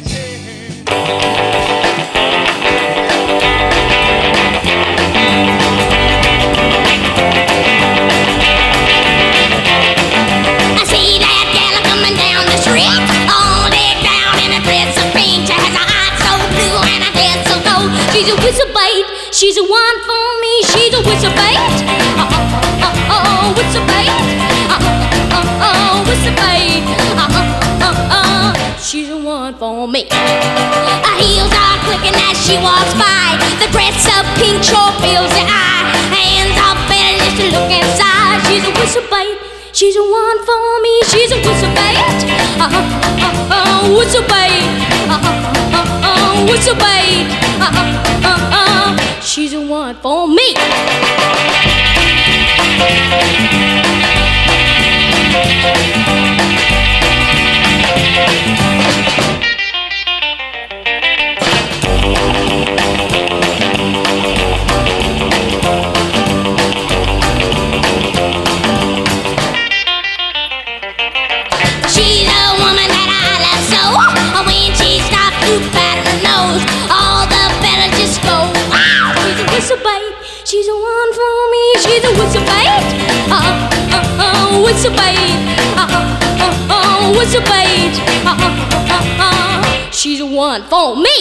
she's a whistle bait, she's a one for me, she's a whistle bait. Oh, oh, oh, oh, whistle bait. Oh, oh, oh, whistle bait. Oh, oh, oh, oh, she's a one for me. Her heels are clicking as she walks by. The dress of pink sure fills the eye. Hands are better just to look inside. she's a whistle bite. She's the one for me, she's a whistle bite. Uh, uh, uh, uh, whistle bite. Uh, uh, uh, uh, whistle bite. Uh, uh, uh, uh, she's the one for me. She's a woman that I love so. When she stops to pat her nose, all the fellas just go, wow. She's a whistle bite. She's the one for me. She's a whistle bite. Uh, uh, uh, whistle bite. Uh, uh, uh, whistle bite. Uh, uh, uh, uh, she's the one for me.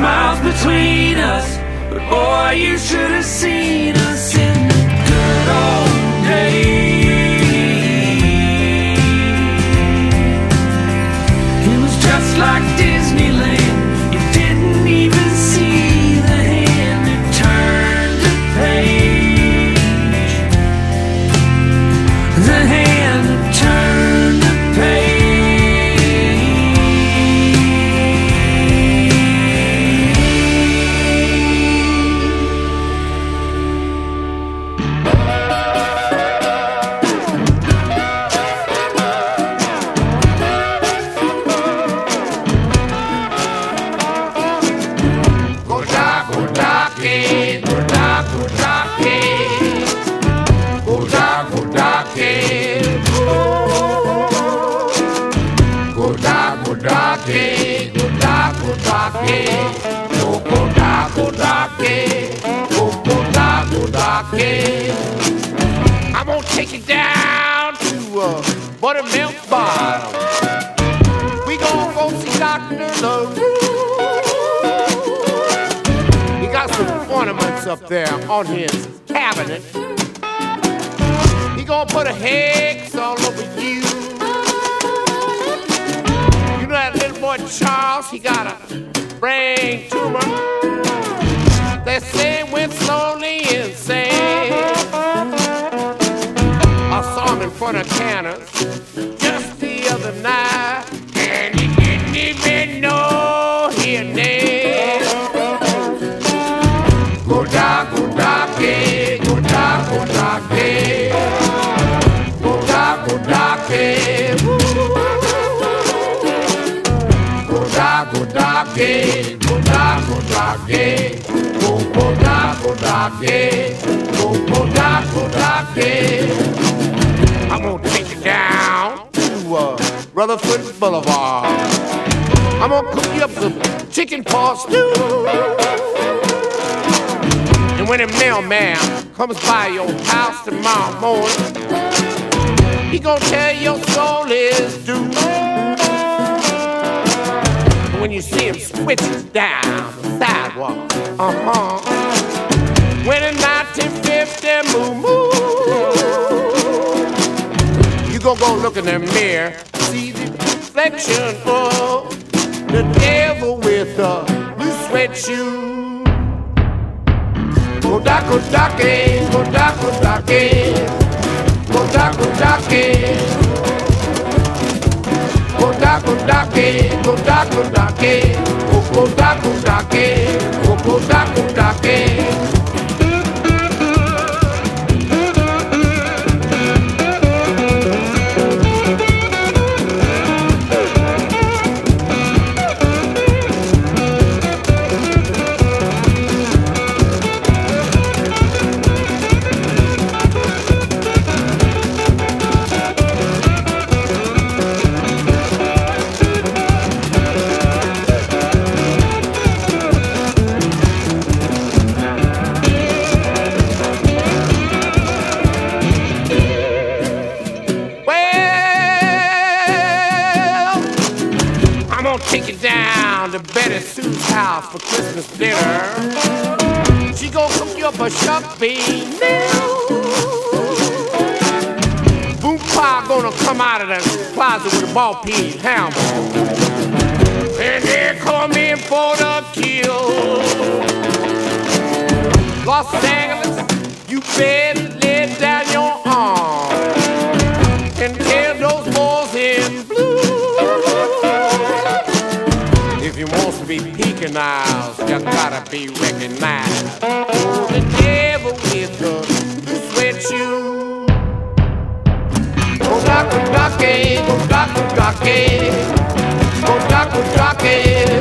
miles between us, but boy, you should have seen us in the good old days. It was just like Disneyland. You didn't even see the hand that turned the page. The hand that turned the page. I'm gonna take you down to uh, Buttermilk Bottom. We gonna go see Doctor LaRue. He got some ornaments up there on his cabinet. He gonna put a hex all over you. You know that little boy Charles, he got a brain tumor. They say he went slowly insane. I saw him in front of Canna's just the other night, and he didn't even know his name. Go da, go da, ke, go da, go da, ke. Go da, go da, ke. Go da, go da, ke. Go da, go da, ke. Go da, go da, ke. Go da, go da, ke. I'm gonna take you down to uh, Rutherford Boulevard. I'm gonna cook you up some chicken paw stew. And when a mailman comes by your house tomorrow morning, he gonna tell your soul is due. And when you see him switching down the sidewalk, uh-huh, when a nineteen fifty moo-moo, Go, go look in the mirror, see the reflection of the devil with a blue sweat shoe. Go da, go da, ke, go da, go da, ke. Go da, go da, ke. Go da, go da, ke, go da, go da, ke. Go da, go da, ke. Go da, go da, ke. To Betty Sue's house for Christmas dinner. She gon' cook you up a shuck bean meal. Boom Pa gonna come out of the closet with a ball peen hammer. And they're coming for the kill. Los Angeles, you better lay down your arm and tell those boys in blue. If you want to be peaking-eyes, you gotta be recognized. Oh, the devil with the sweat shoe. Go da, go da, ke, go da, go da, ke. Go da, go da, ke.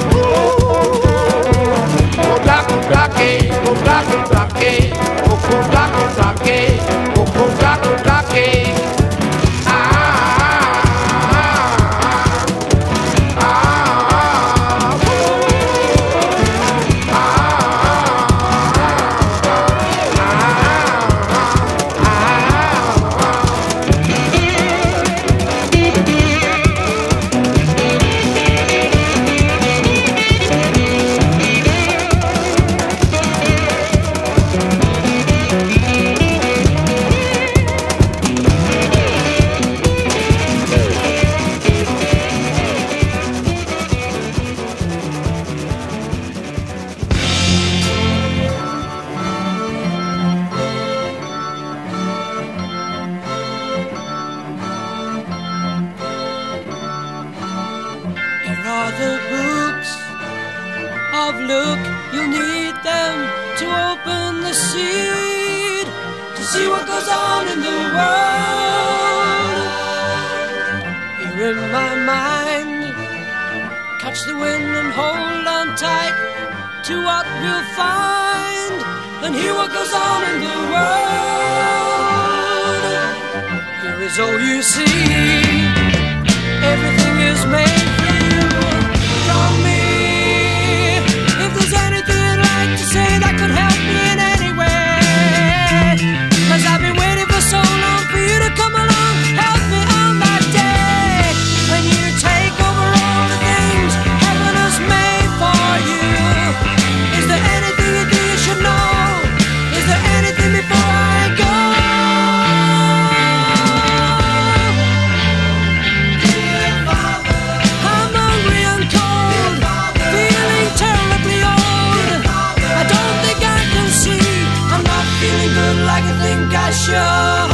Go da, go da, ke, go da, go da, ke. Go da, go da, ke. Go da, go da, ke. of luck, you'll need them to open the seed, to see what goes on in the world. Here in my mind, catch the wind and hold on tight to what we'll find, and hear what goes on in the world. Here is all you see, everything is made for you from me. If there's anything you'd like to say that could help me in any way, 'cause I've been waiting for so long for you to come along, help me on that day when you take over all the things heaven has made for you. Is there anything you think you should know? Is there anything before I go? I'm hungry and cold, feeling terribly old. I don't think I can see, I'm not feeling good like I think I should.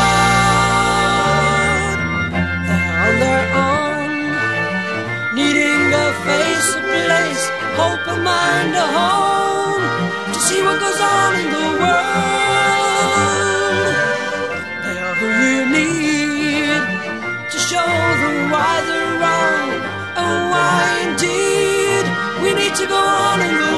They're on their own, needing a face, a place, hope, a mind, a home, to see what goes on in the world. They are who you need to show them why they're wrong, and why indeed we need to go on in the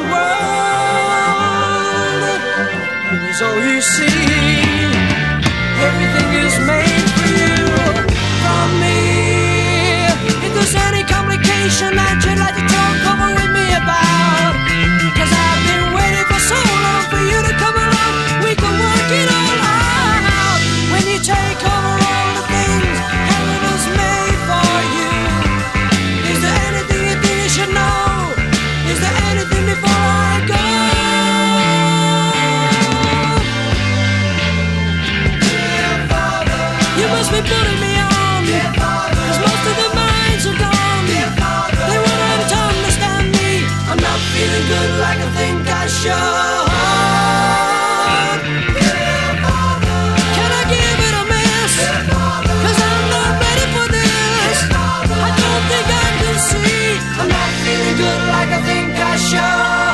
world. Here is all you see, everything is made for you from me. If there's any complication that you'd like to talk over with me about, 'cause I've been waiting for so long for you to come along, we can work it all out. When you take over all the things heaven has made for you, is there anything you think you should know? Is there anything before I go? You must be putting me on, 'cause most of the minds are gone. They won't understand me, I'm not feeling good like I think I should. Can I give it a miss? 'Cause I'm not ready for this. I don't think I can see, I'm not feeling good like I think I should.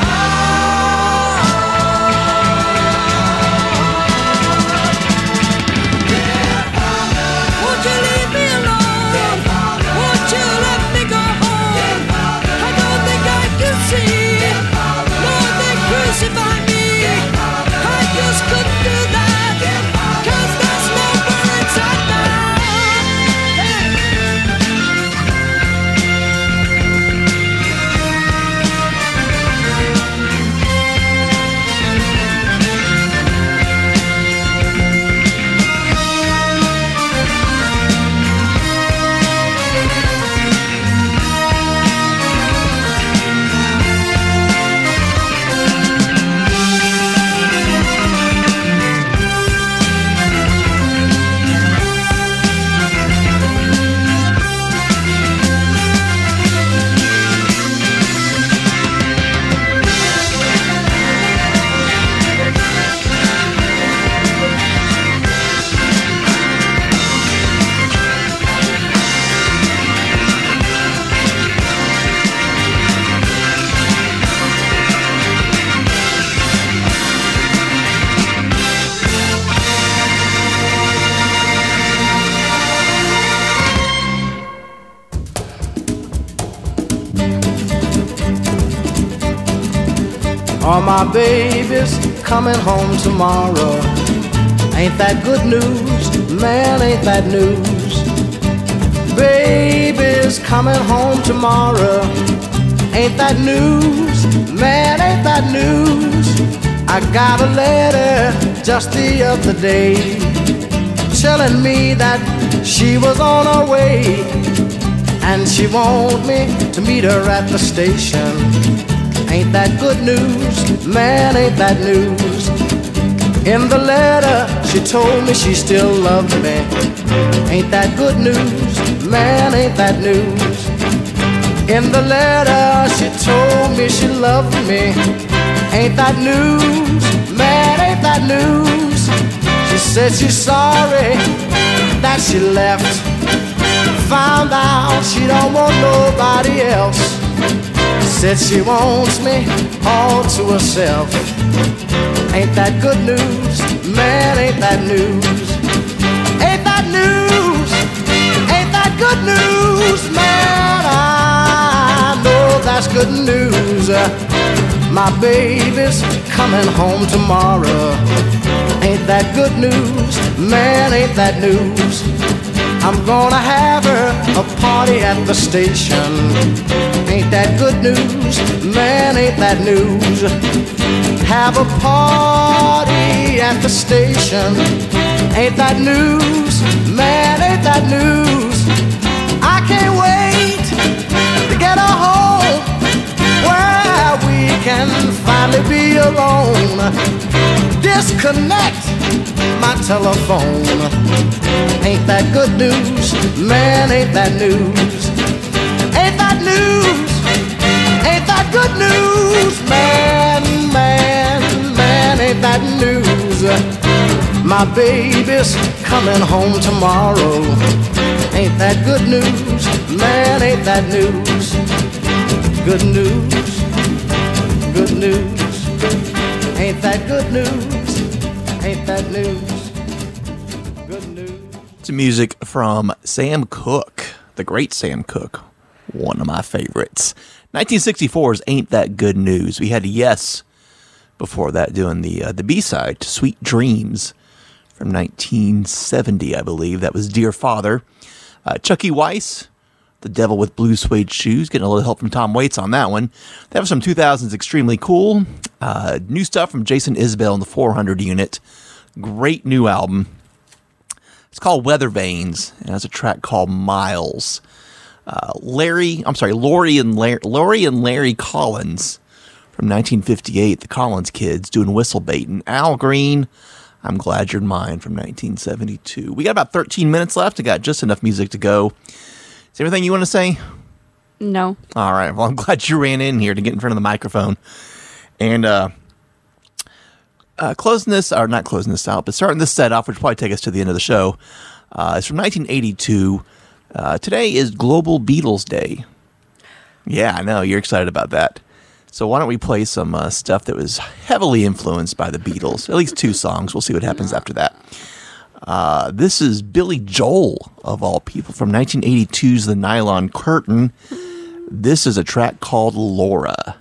Won't you leave me alone? Won't you let me go home? I don't think I can see. Lord, they crucify me. I just couldn't do that, 'cause there's no burn inside now. Oh, my baby's coming home tomorrow. Ain't that good news? Man, ain't that news? Baby's coming home tomorrow. Ain't that news? Man, ain't that news? I got a letter just the other day telling me that she was on her way, and she want me to meet her at the station. Ain't that good news? Man, ain't that news? In the letter, she told me she still loved me. Ain't that good news? Man, ain't that news? In the letter, she told me she loved me. Ain't that news? Man, ain't that news? She said she's sorry that she left. Found out she don't want nobody else. said she wants me all to herself. Ain't that good news? Man, ain't that news? Ain't that news? Ain't that good news? Man, I know that's good news. My baby's coming home tomorrow. Ain't that good news? Man, ain't that news? I'm gonna have her a party at the station. Ain't that good news? Man, ain't that news? Have a party at the station. Ain't that news? Man, ain't that news? I can't wait to get her home where we can finally be alone. Disconnect my telephone. Ain't that good news? Man, ain't that news? Ain't that news? Ain't that good news? Man, man, man, ain't that news? My baby's coming home tomorrow. Ain't that good news? Man, ain't that news? Good news, good news. Ain't that good news? Ain't that news? Good news. It's music from Sam Cooke, the great Sam Cooke, one of my favorites. nineteen sixty-four's Ain't That Good News. We had Yes before that, doing the uh, the B-side to Sweet Dreams from nineteen seventy, I believe. That was Dear Father. Uh, Chucky Weiss, The Devil with Blue Suede Shoes, getting a little help from Tom Waits on that one. That was from two thousand's Extremely Cool. Uh, new stuff from Jason Isbell and the four hundred Unit. Great new album. It's called Weather Vanes, and it has a track called Miles. Uh, Larry, I'm sorry, Lori and Larry, Lori and Larry Collins from nineteen fifty-eight, the Collins Kids, doing Whistle Baitin'. Al Green, I'm Glad You're Mine from nineteen seventy-two. We got about thirteen minutes left. I got just enough music to go. Is there anything you want to say? No. All right. Well, I'm glad you ran in here to get in front of the microphone. And uh, uh, closing this, or not closing this out, but starting this set off, which will probably take us to the end of the show. Uh, it's from nineteen eighty-two. Uh, today is Global Beatles Day. Yeah, I know. You're excited about that. So why don't we play some uh, stuff that was heavily influenced by the Beatles? At least two songs. We'll see what happens after that. Uh, this is Billy Joel, of all people, from nineteen eighty-two's The Nylon Curtain. This is a track called Laura.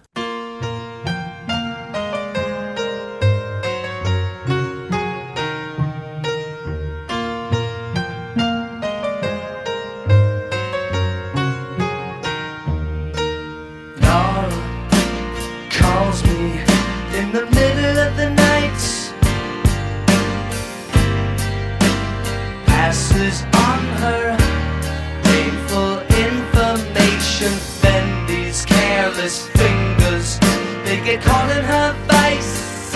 Caught in her face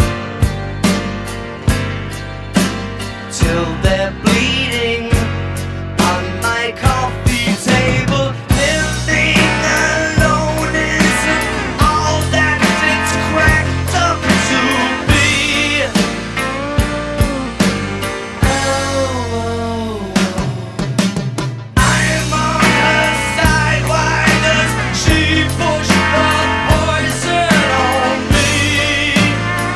till they're bleeding on my coffee table. Living alone isn't all that it's cracked up to be. Oh, I'm on her side. Why does she push the poison on me?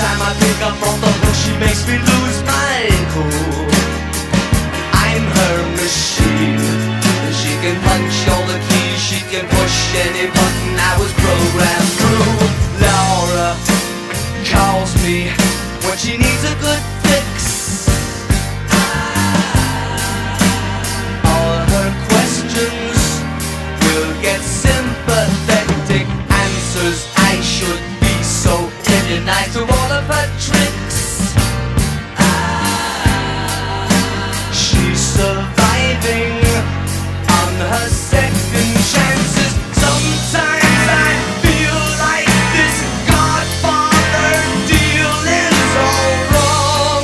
time I pick up on the hook, she makes me lose my cool. I'm her machine. She can punch all the keys, she can push any button I was programmed through. Laura calls me when she needs a good fix. All her questions will get sympathetic answers. I should be so immunized to all of her tricks. She's surviving on her second chances. Sometimes I feel like this Godfather deal is all wrong.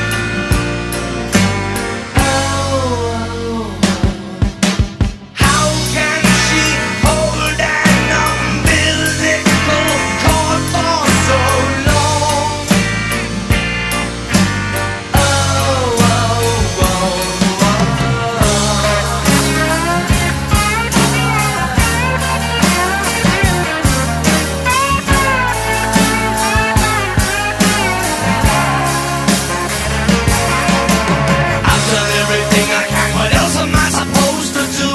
Oh, how can she hold an umbilical cord for so long? Oh, oh, oh, I've done everything I can. What else am I supposed to do?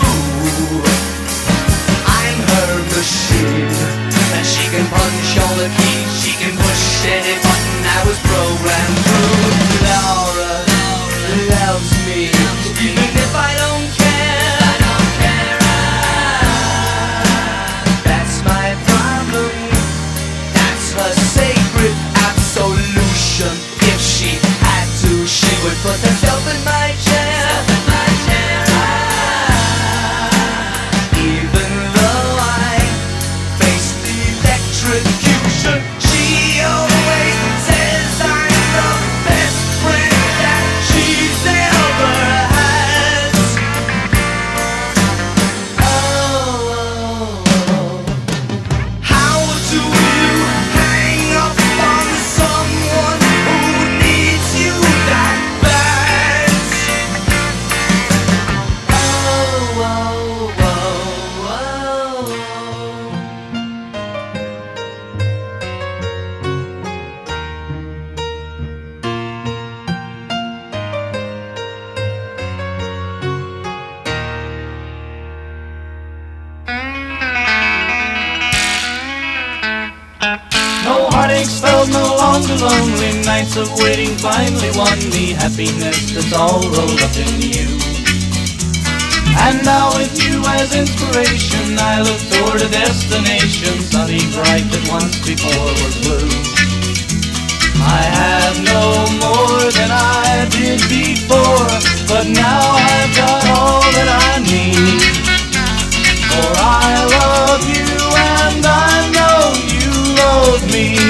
I'm her machine, and she can punch all the keys. She can push any button I was programmed through. Laura loves me, even if I don't care. I don't care. That's my problem. That's her sacred absolution. If she had to, she would put herself in my chair. Even though I faced electrocution, she always says I'm the best friend that she's ever had. Oh, how do you hang up on someone who needs you that bad? Oh, oh, oh, oh. No heartaches felt, no longer lonely nights of waiting finally won me happiness that's all rolled up in you. And now with you as inspiration, I look toward a destination sunny, bright that once before was blue. I have no more than I did before, but now I've got all that I need. For I love you and I know you love me.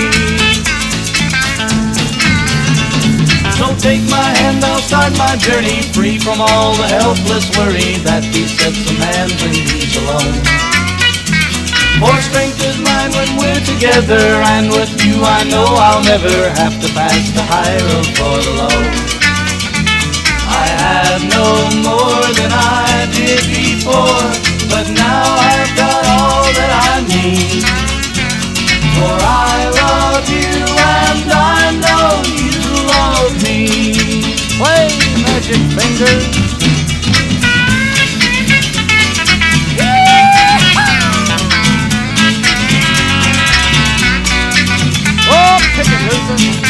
So take my hand, I'll start my journey, free from all the helpless worry that besets a man when he's alone. For strength is mine when we're together, and with you I know I'll never have to pass the high road for the low. I have no more than I did before, but now I've got all that I need. For I love you and I know you love me. Play, magic fingers. Oh, pick it, Luther.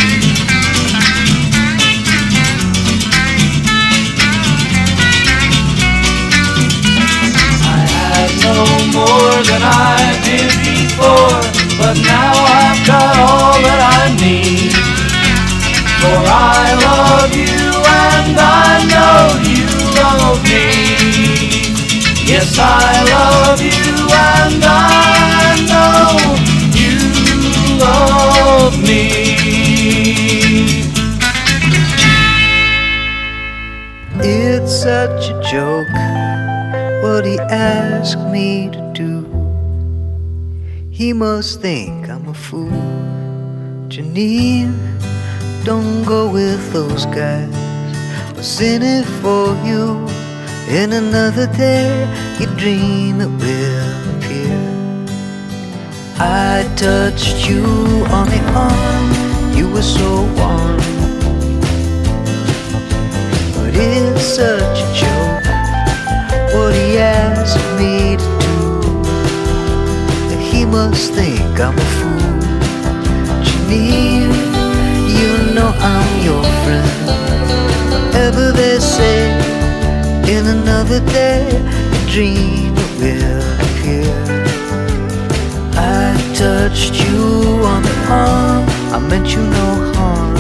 I had no more than I did before, but now I've got all that I need. For I love you and I know you love me. Yes, I love you and I know you love me. It's such a joke what he asked me to do. He must think I'm a fool. Janine, don't go with those guys. What's in it for you? In another day, you dream it will appear. I touched you on the arm. You were I'm a fool. Janine, you know I'm your friend. Whatever they say, in another day, a dream will appear. I touched you on the arm, I meant you no harm.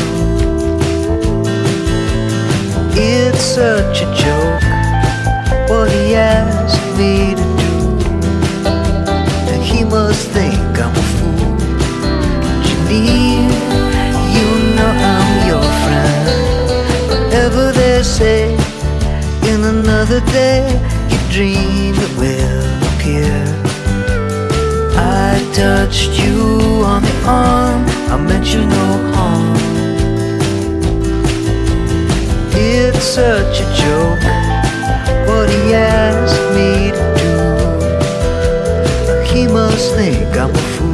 It's such a joke, what he asked me to do. And he must think I'm a fool. Janine, you know I'm your friend. Whatever they say, in another day, your dream it will appear. I touched you on the arm, I meant you no harm. It's such a joke, what he asked me to do. He must think I'm a fool.